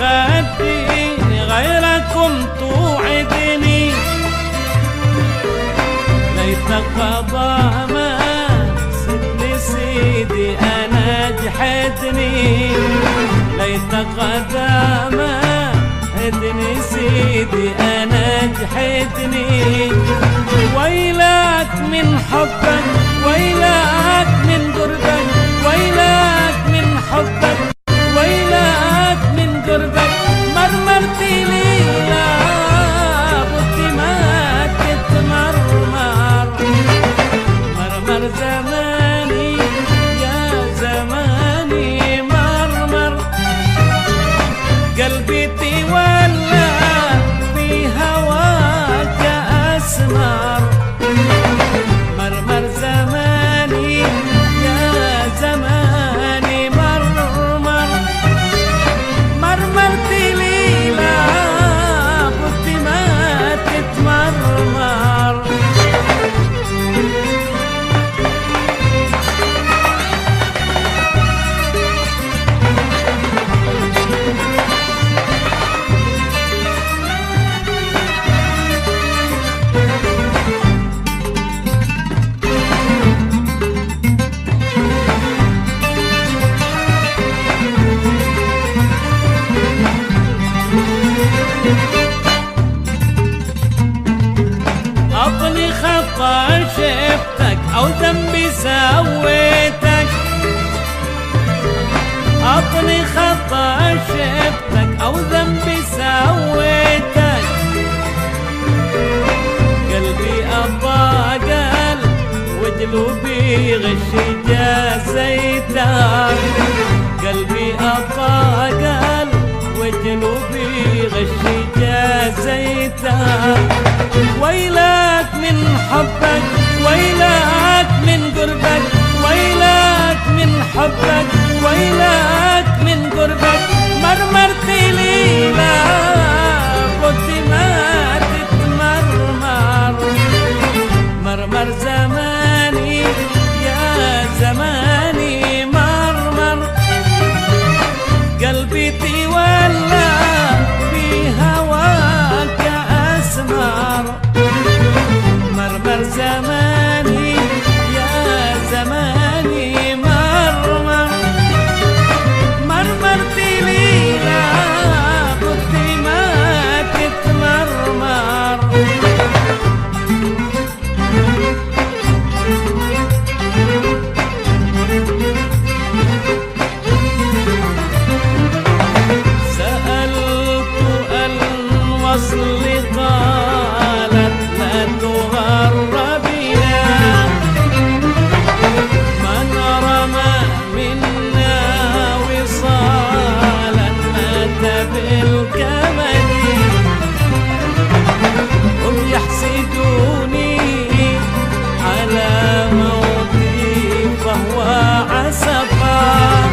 خديني غيركم توعدني ليتك قضى ما سيدني سيدي انا جحدني ليتك قضى ما هدني سيدي انا جحدني ويلك من حبك ويلك من قربك ويلك من حبك ويلك من قربك مرمرت لي لا بد ما تتمرمر مرمر زماني يا زماني مرمر قلبي تولى في هواك أسمر مرمر زماني يا زماني مرمر مرمرت لي لا بد ما تتمرمر أعطني خطأ شفتك أو ذنبي سويتك أعطني خطأ شفتك أو ذنبي سويتك قلبي أبى قلب وقلبي غش جازيتك قلبي أبى قلب وقلبي غش جازيتك ويلك من حبك ويلك من قربك ويلك من حبك ويلك من قربك مرمرت لي لا بد ما تتمرمر مرمر زماني يا زماني مرمر قلبي تولى في هواك أسمر مرمر زماني يا زماني مرمر مرمرت لي لا بد ما تتمرمر سألت الوصل قالت لا تغربنا من رمى منا وصالا مات بالكمد هم يحسدوني على موتي فهو عسفا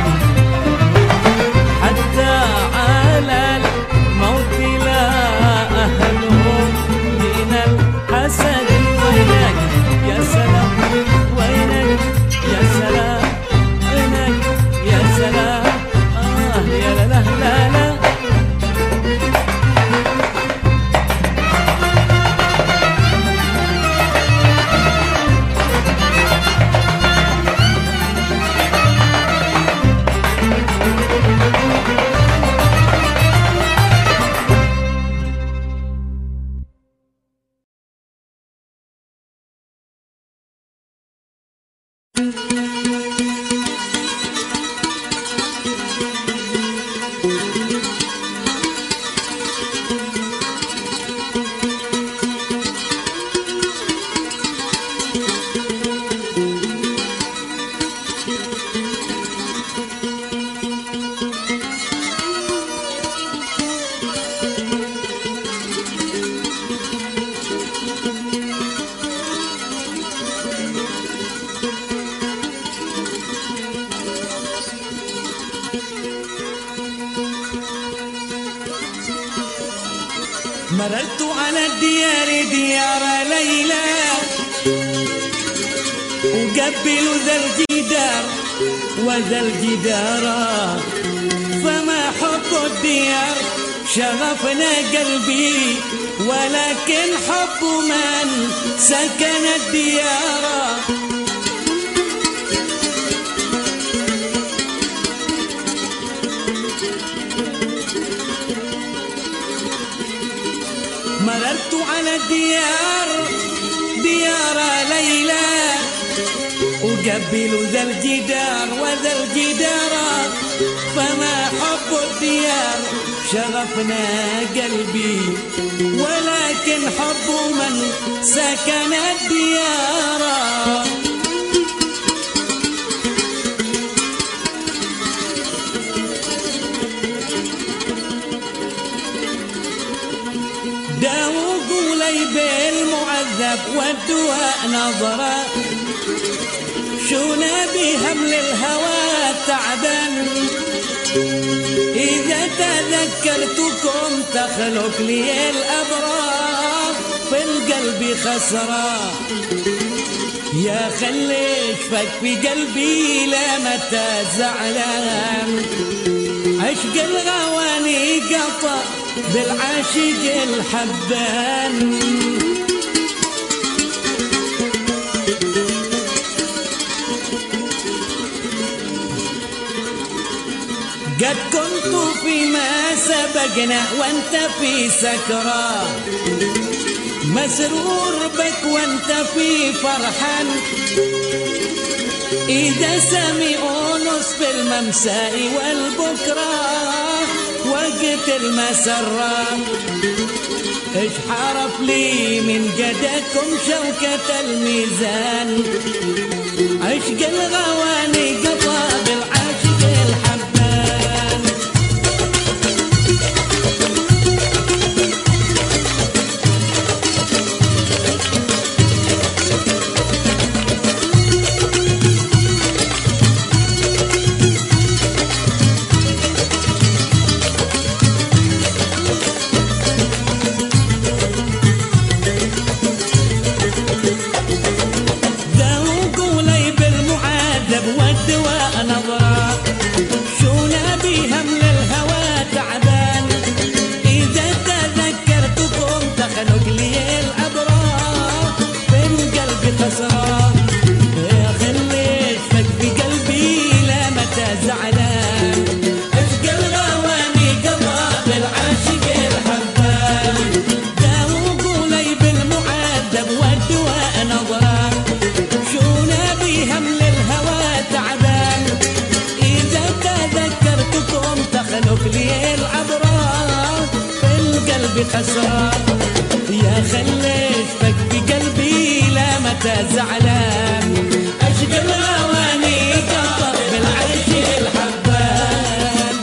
حتى على الموت لا أهلهم من الحسد وينك يا سلام وينك يا سلام وينك يا سلام يا لا لا لا لا مررت على الديار ديار ليلى أقبل ذا الجدار وذا الجدار فما حب الديار شغفنا قلبي ولكن حب من سكن الديار. مررت على الديار ديار ليلى أقبل ذا الجدار وذا الجدار، فما حب الديار شغفنا قلبي ولكن حب من سكن الديار. داووا قولي بالمعذب والدواء نظرة، شو نبي همل الهوى تعبان، إذا تذكرتكم تخلق لي الأبرار في القلب خسرة. يا خلي شفك في قلبي لا متى زعلان، عشق الغواني قطع بالعاشق الحبان. قد كنت فيما سبقنا وانت في سكرة، مسرور بك وانت في فرحان، إذا سمي أونس في الممساء والبكرة وقت المسرة. إيش حرف لي من قدكم شوكة الميزان، عشق الغواني قطع بالعاشق الحبان. والدواء نظرة، شو نبي همل الهوى تعبان، إذا تذكرتكم تخلق لي الأبرار في قلبي خسرة. يا خلي شفك في قلبي لا متى زعلان، عشق الغواني قضى بالعاشق الحبان. داووا قولي بالمعذب والدواء نظرة، شو نبي همل تعبان، إذا تذكرتكم تخلق لي الأبرار في القلب خسرة. يا خلي شفك في قلبي لا متى زعلان، عشق الغواني قطر بالعيش الحبان.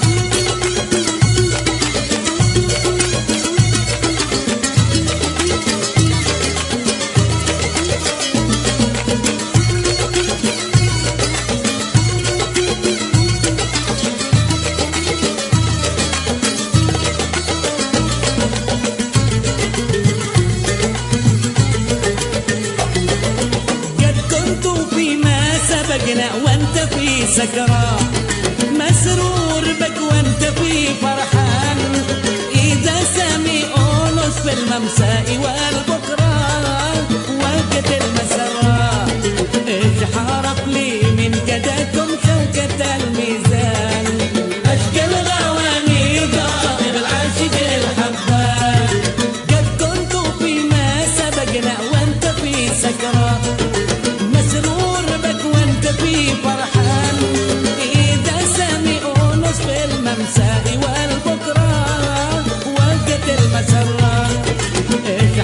وانت في سكرة، مسرور بك وانت في فرحان، إذا سامي أونس في الممساء والبكرة وقت المسرة. إيش حرف لي من قدكم شوكة الميزان، عشق الغواني قاطع بالعاشق الحبان. قد كنت فيما سبقنا وانت في سكرة، مسرور بك وانت في فرحان، إذا سامي أونس في الممساء والبكرة وقت المسرة.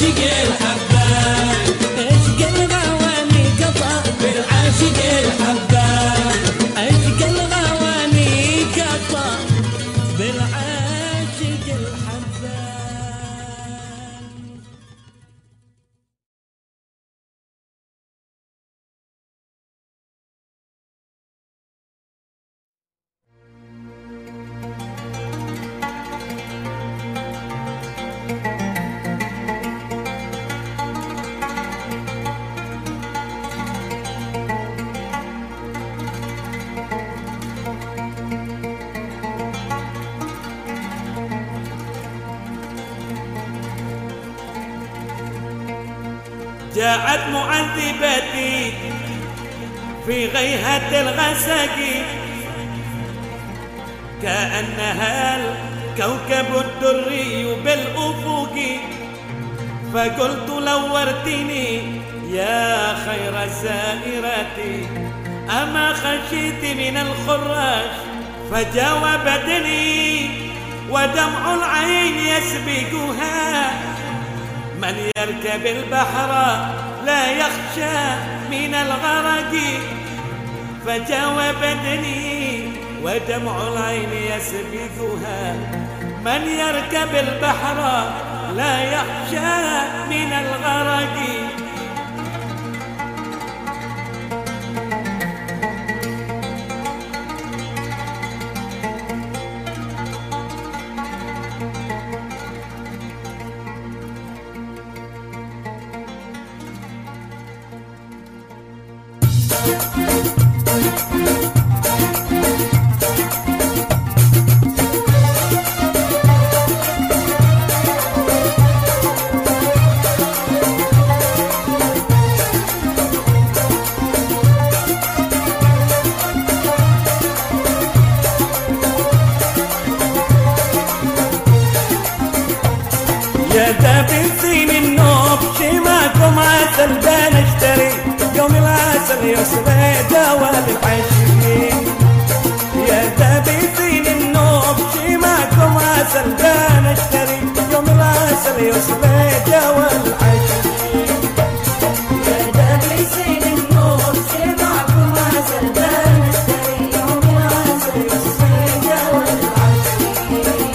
بالعاشق الحبان عشق الغواني قطع بالعاشق الحبان عشق الغواني قطع بالعاشق الحبان. جاءت معذبتي في غيهة الغسق كأنها الكوكب الدري بالأفق فقلت لورتني يا خير سائرتي أما خشيت من الخراش فجاوبتني ودمع العين يسبقها من يركب البحر لا يخشى من الغرق فجاوبتني ودمع العين يسبقها من يركب البحر لا يخشى من الغرق. يا دابسين النوب شماكم عسل بنشتري يوم العسل يصبح دواء للعاشقين. يا دابسين النوب شماكم عسل بنشتري يوم العسل يصبح دواء للعاشقين. يا دابسين النوب شماكم عسل بنشتري يوم العسل يصبح دواء للعاشقين.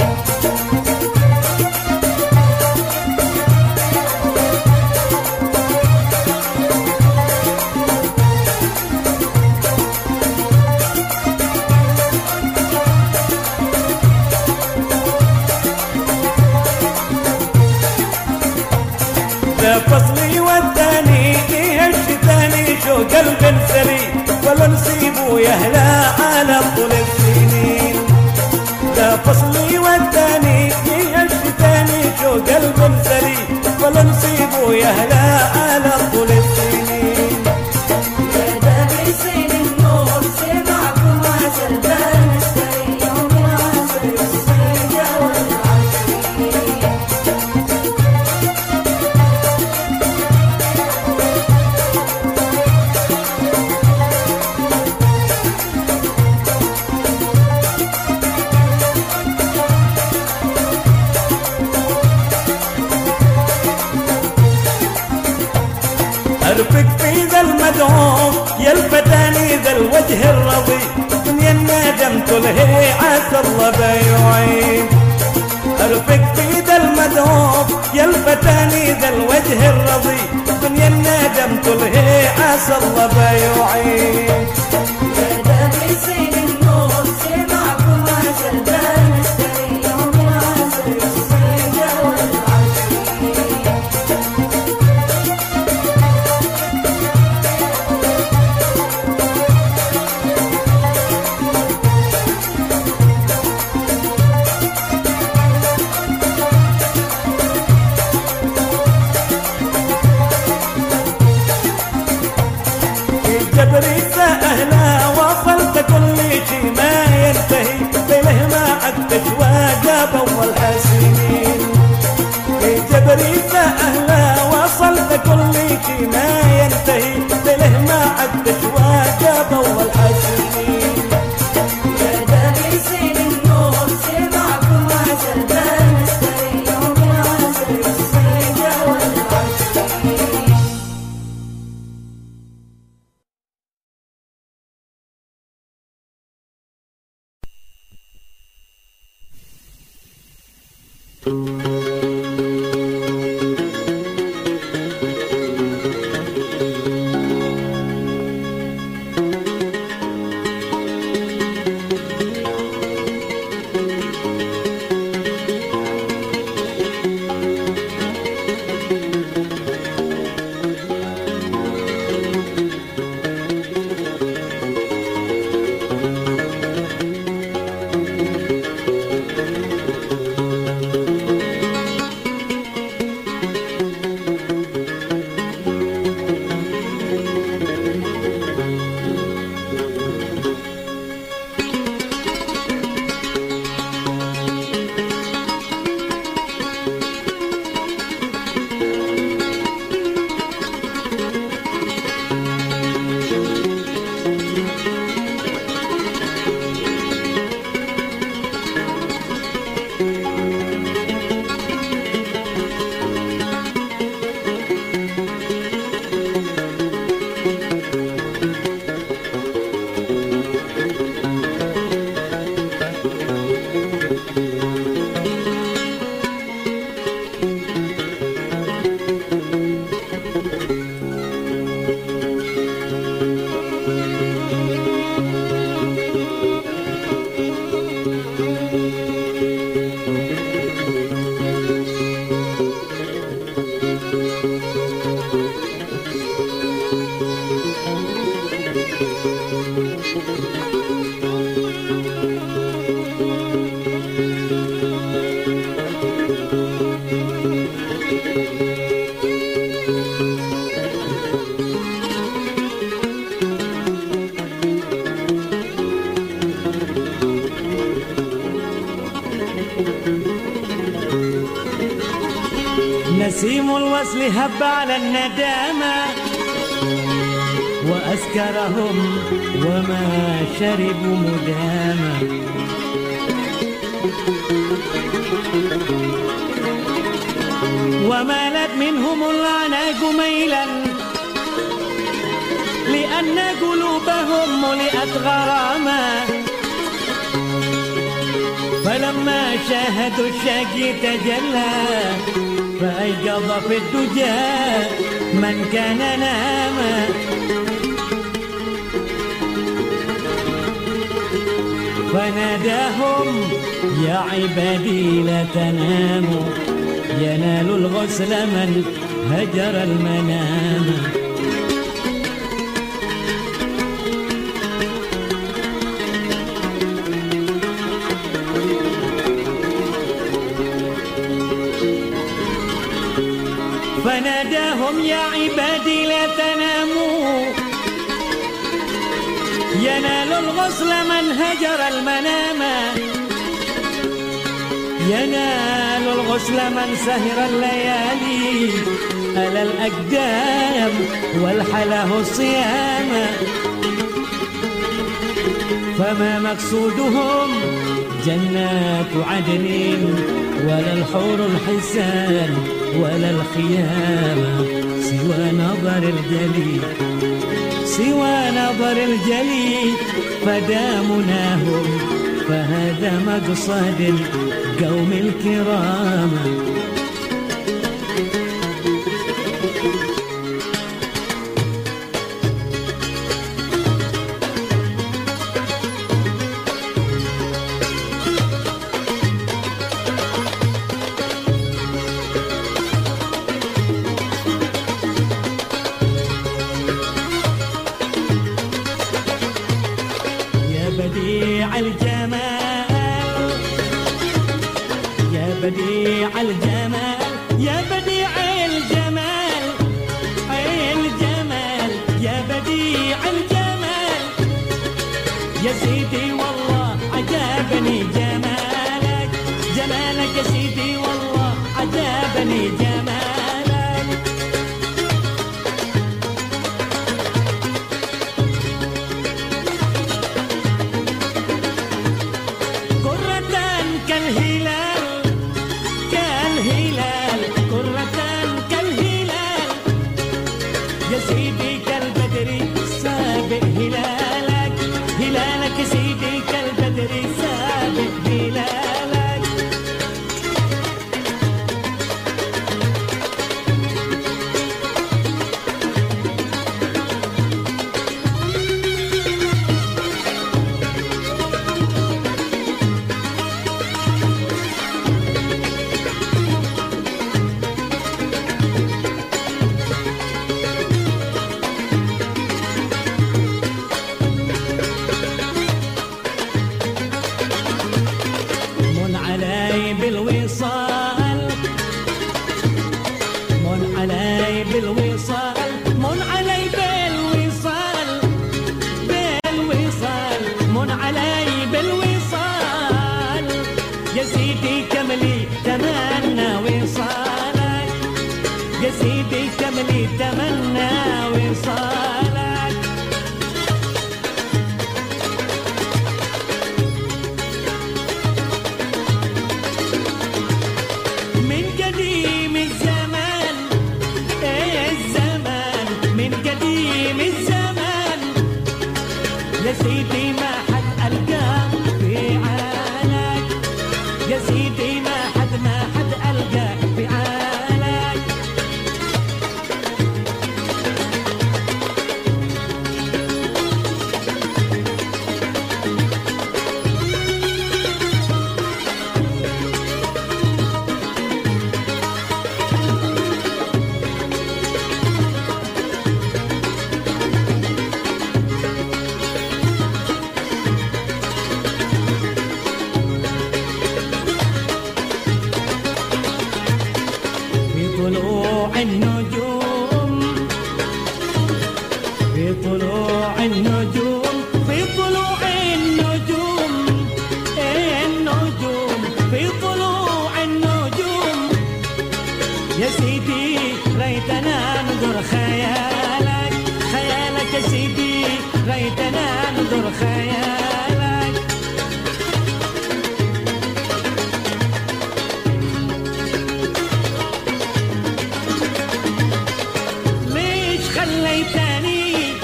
فصلي والثاني فيها الشتاني شو قلب سري ولا نسيبه يهلا على طول السنين. ذا فصلي والثاني فيها الشتاني شو قلب سري ولا نسيبه يهلا على طول السنين. يا دابسين النور سمعكم عسل بنشتري يوم العسل يصبح دواء للعاشقين. أرفق في ذا المدعوم يا الفتاني ذا الوجه الرضي دنيا الندم تلهي عسى الله بيعين. أرفق في ذا المدعوم يا الفتاني ذا الوجه الرضي دنيا الندم تلهي عسى الله بيعين. يا دابسين النور سمعكم عسل بنشتري يوم العسل يصبح دواء للعاشقين. جبريت أهلا وصلت كل شي ما ينتهي بله ما عدت واجاب أول حسنين. جبريت أهلا وصلت كل شي ما ينتهي بله ما عدت واجاب أول حسنين. يا دابسين النور سمعكم عسل بنشتري يوم العسل يصبح دواء نسيم الوصل هب على الندامة وأسكرهم وما شربوا مدامة. ومالت منهم الأعناق ميلا لأن قلوبهم ملئت غراما. فلما شاهدوا الشقي تجلى فأيقظ في الدجى من كان ناما. فناداهم يا عبادي لا تناموا ينال الغسل من هجر المنام. فناداهم يا عبادي لا تناموا ينال الغسل من هجر المنام. ينال الغسل من سهر الليالي على الأقدام والحله الصيام. فما مقصودهم جنات عدن ولا الحور الحسان ولا الخيام سوى نظر الجلي سوى نظر الجلي. فدامناهم فهذا مقصد قوم الكرام. بديع الجمال يا بديع الجمال يا بديع الجمال الجمال يا بديع الجمال. يا سيدي والله عجبني جمالك جمالك يا سيدي والله عجبني جمالك. يا سيدي كالبدر سابق هلالك هلالك يا سيدي كالبدر سابق هلالك. بالوصال من علي بالوصال من علي بالوصال بالوصال من علي بالوصال. يا سيدي كملي تمنى وصالك يا سيدي كملي تمنى وصالك. يا سيدي ما حد ألقاه في عالك يا سيدي ما حد ألقاه في عالك. النجوم في طلوع النجوم في طلوع النجوم النجوم في طلوع النجوم يا سيدي ريتنا ننظر خيالك خيالك يا سيدي ريتنا ننظر خيالك ليش خليتني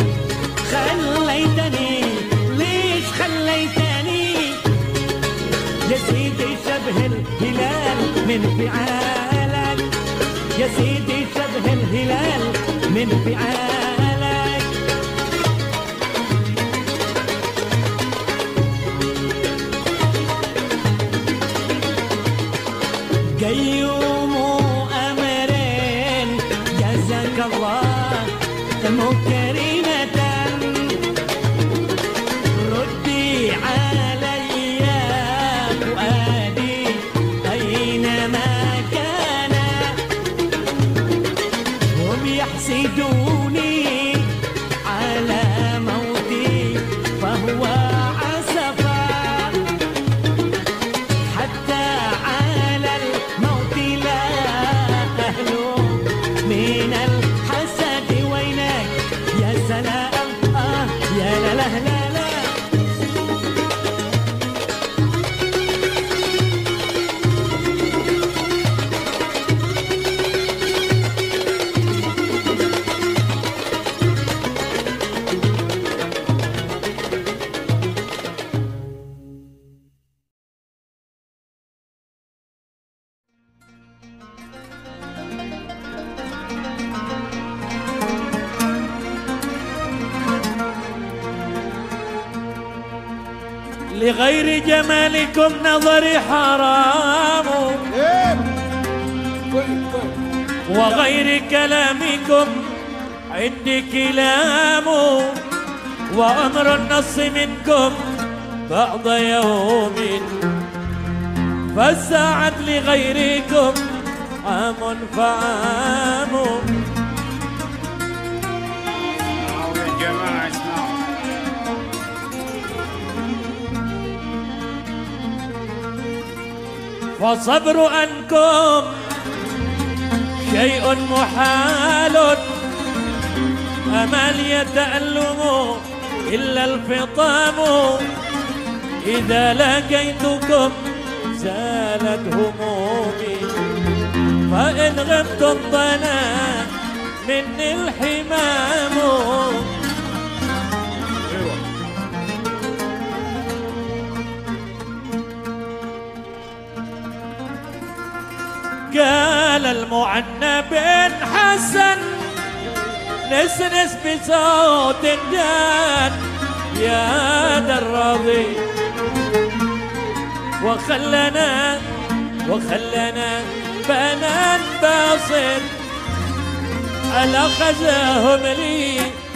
ليش خليتني يا سيدي شبه الهلال من فعالك يا سيدي شبه الهلال من فعالك قيوم أمرين جزاك الله مكرمة ردي علي فؤادي أينما كان هم يحسدوني على موتي فهو عسفا حتى على الموت لا أهله من الحسد وينك يا سلام يا لا لا لا لا لغير جمالكم نظري حرام وغير كلامكم عندي كلام وأمر النص منكم بعض يوم فالساعة لغيركم عام فعام يا جماعة اسمعوا فالصبر عنكم شيء محال أما يتألم إلا الفطام إذا لقيتكم زالت همومي فإن غبتم ضنا مني الحمام قال المعنى بن حسن نسنس بصوت دان يا دراضي وخلنا بنان باصر على خزاهم لي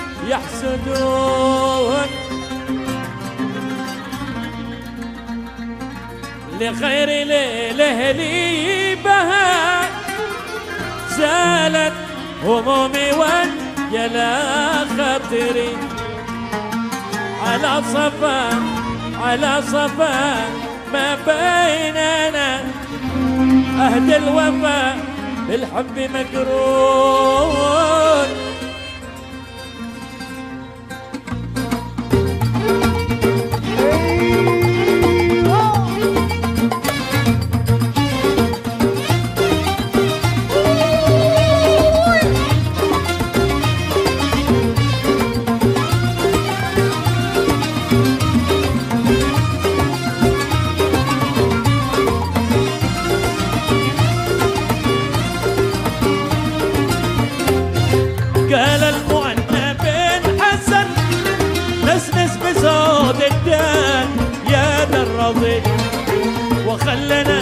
يحسدون لخير لأهلي بها زالت همومي وانجلى خاطري على صفا ما بيننا أهد الوفاء بالحب مكرون قال المعنى بن حسن نسنس بصوت الدان يا درضي وخلنا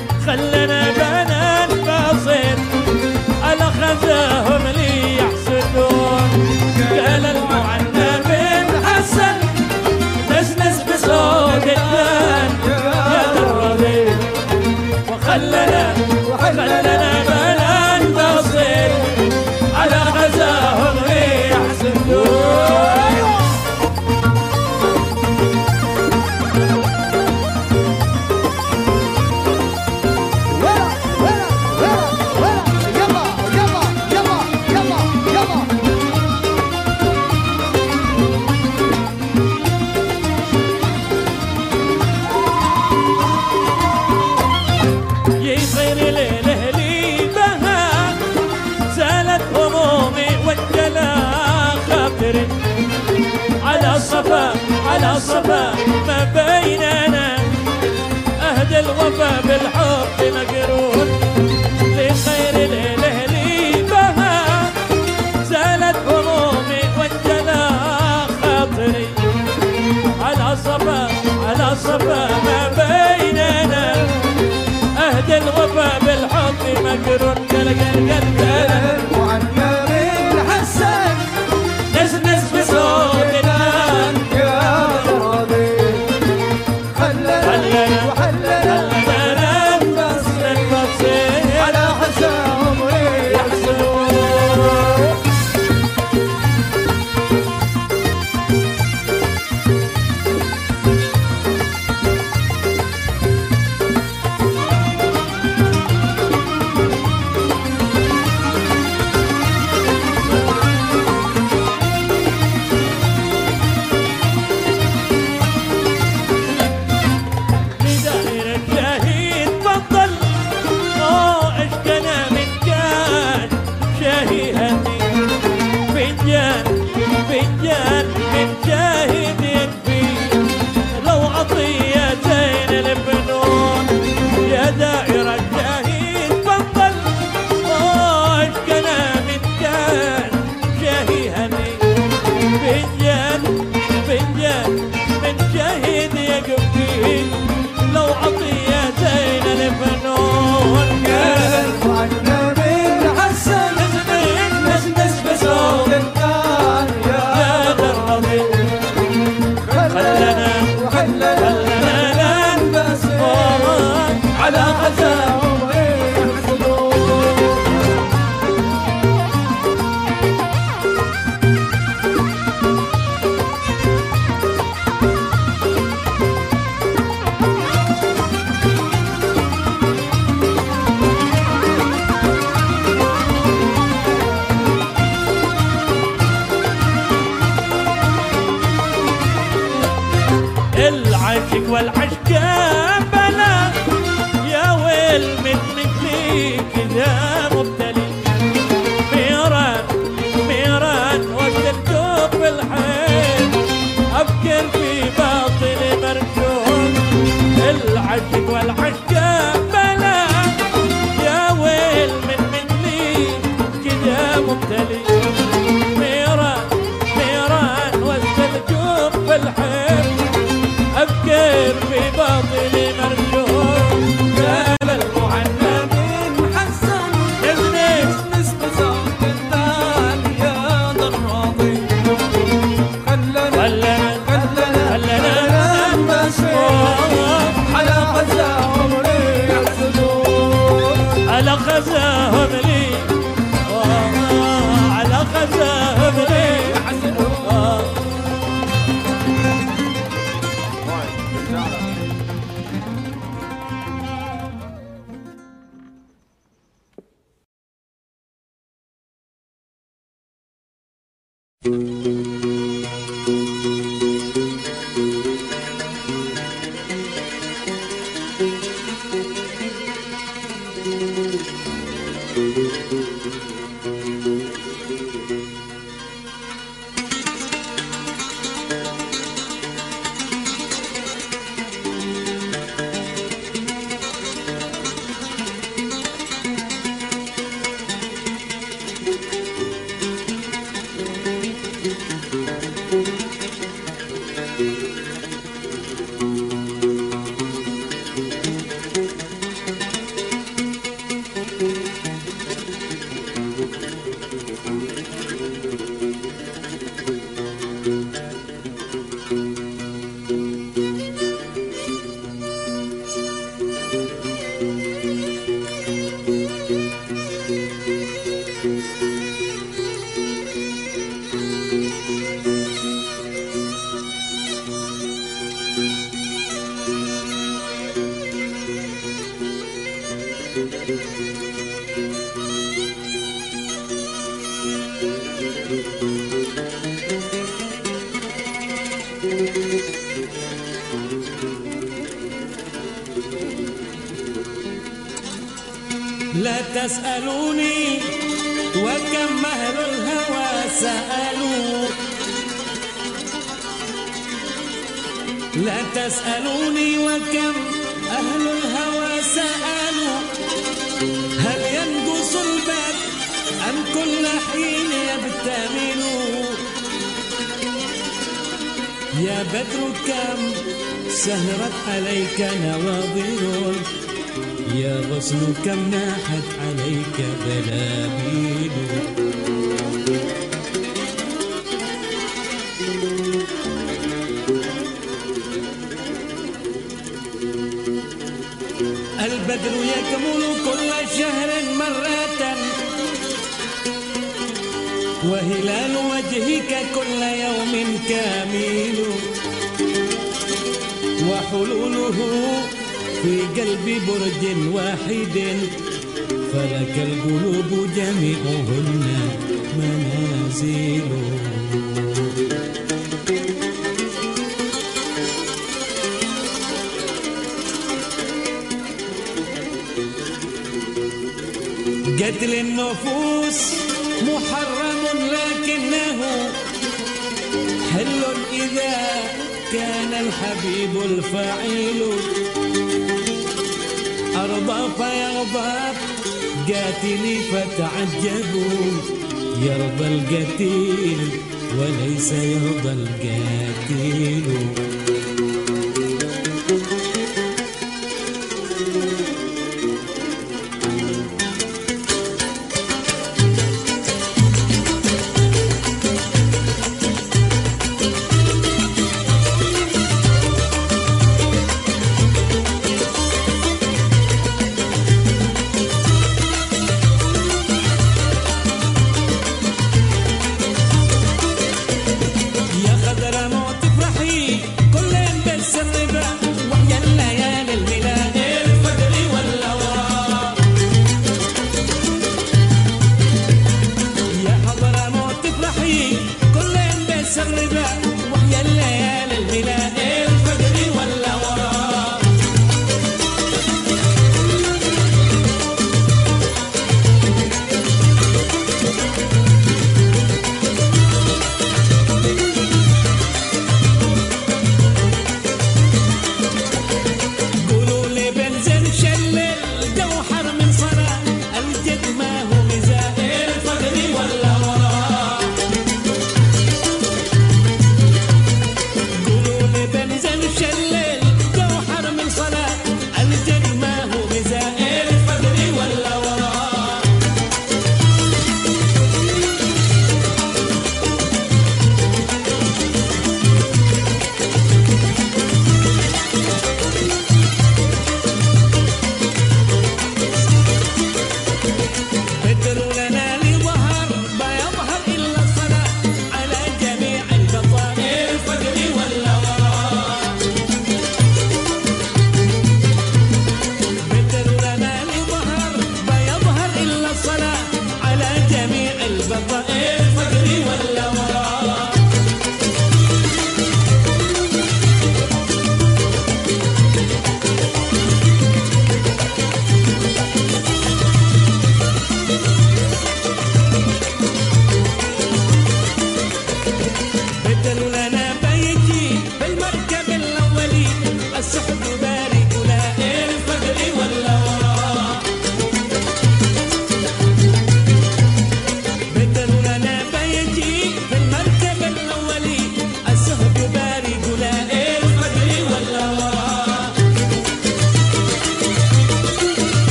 بنان باصر على خزاهم لي يحسدون قال المعنى بن حسن نسنس بصوت الدان يا درضي وخلنا بنان باصر على صفا ما بيننا أهد الوفا بالحب مقرون لخير الأهل بها زالت همومي وانجلى خاطري على صفا ما بيننا أهد الوفا بالحب مقرون قلقل وعنقر الحسن نسنس بصوتنا يا راضي خلنا وحلنا على حسام يحسنون على خزام العشق والعشق بلا يا ويل من مثلي كذا مبتلي ميران وسلته في الحين أفكر في باطل مرجون العشق والعشق بلا يا ويل من مثلي كذا مبتلي ميران وسلته في الحين أفكر في باطل مرجون قال المعنى من حسن نسنس بصوت الثاني يا ضراطي خلنا نسمع على خزاهم لي يحسدون على خزاهم لي على خزاهم لي يحسدون لا تسألوني وكم أهل الهوى سألوا لا تسألوني وكم أهل الهوى سألوا هل ينقص الباب أم كل حين يبتملوا يا بدر كم سهرت عليك نواظر يا غصن كم ناحت عليك بلابيل البدر يكمل كل شهر مرة وهلال وجهك كل يوم كامل وحلوله في قلب برج واحد فلك القلوب جميعهن منازل قتل النفوس محرم لكنه حل إذا كان الحبيب الفعيل أرضى فيغضب قاتلي فتعجبوا يرضى القتيل وليس يرضى القاتل كل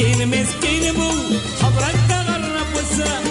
مسكين مسكين ابو حضرك تغرب وسام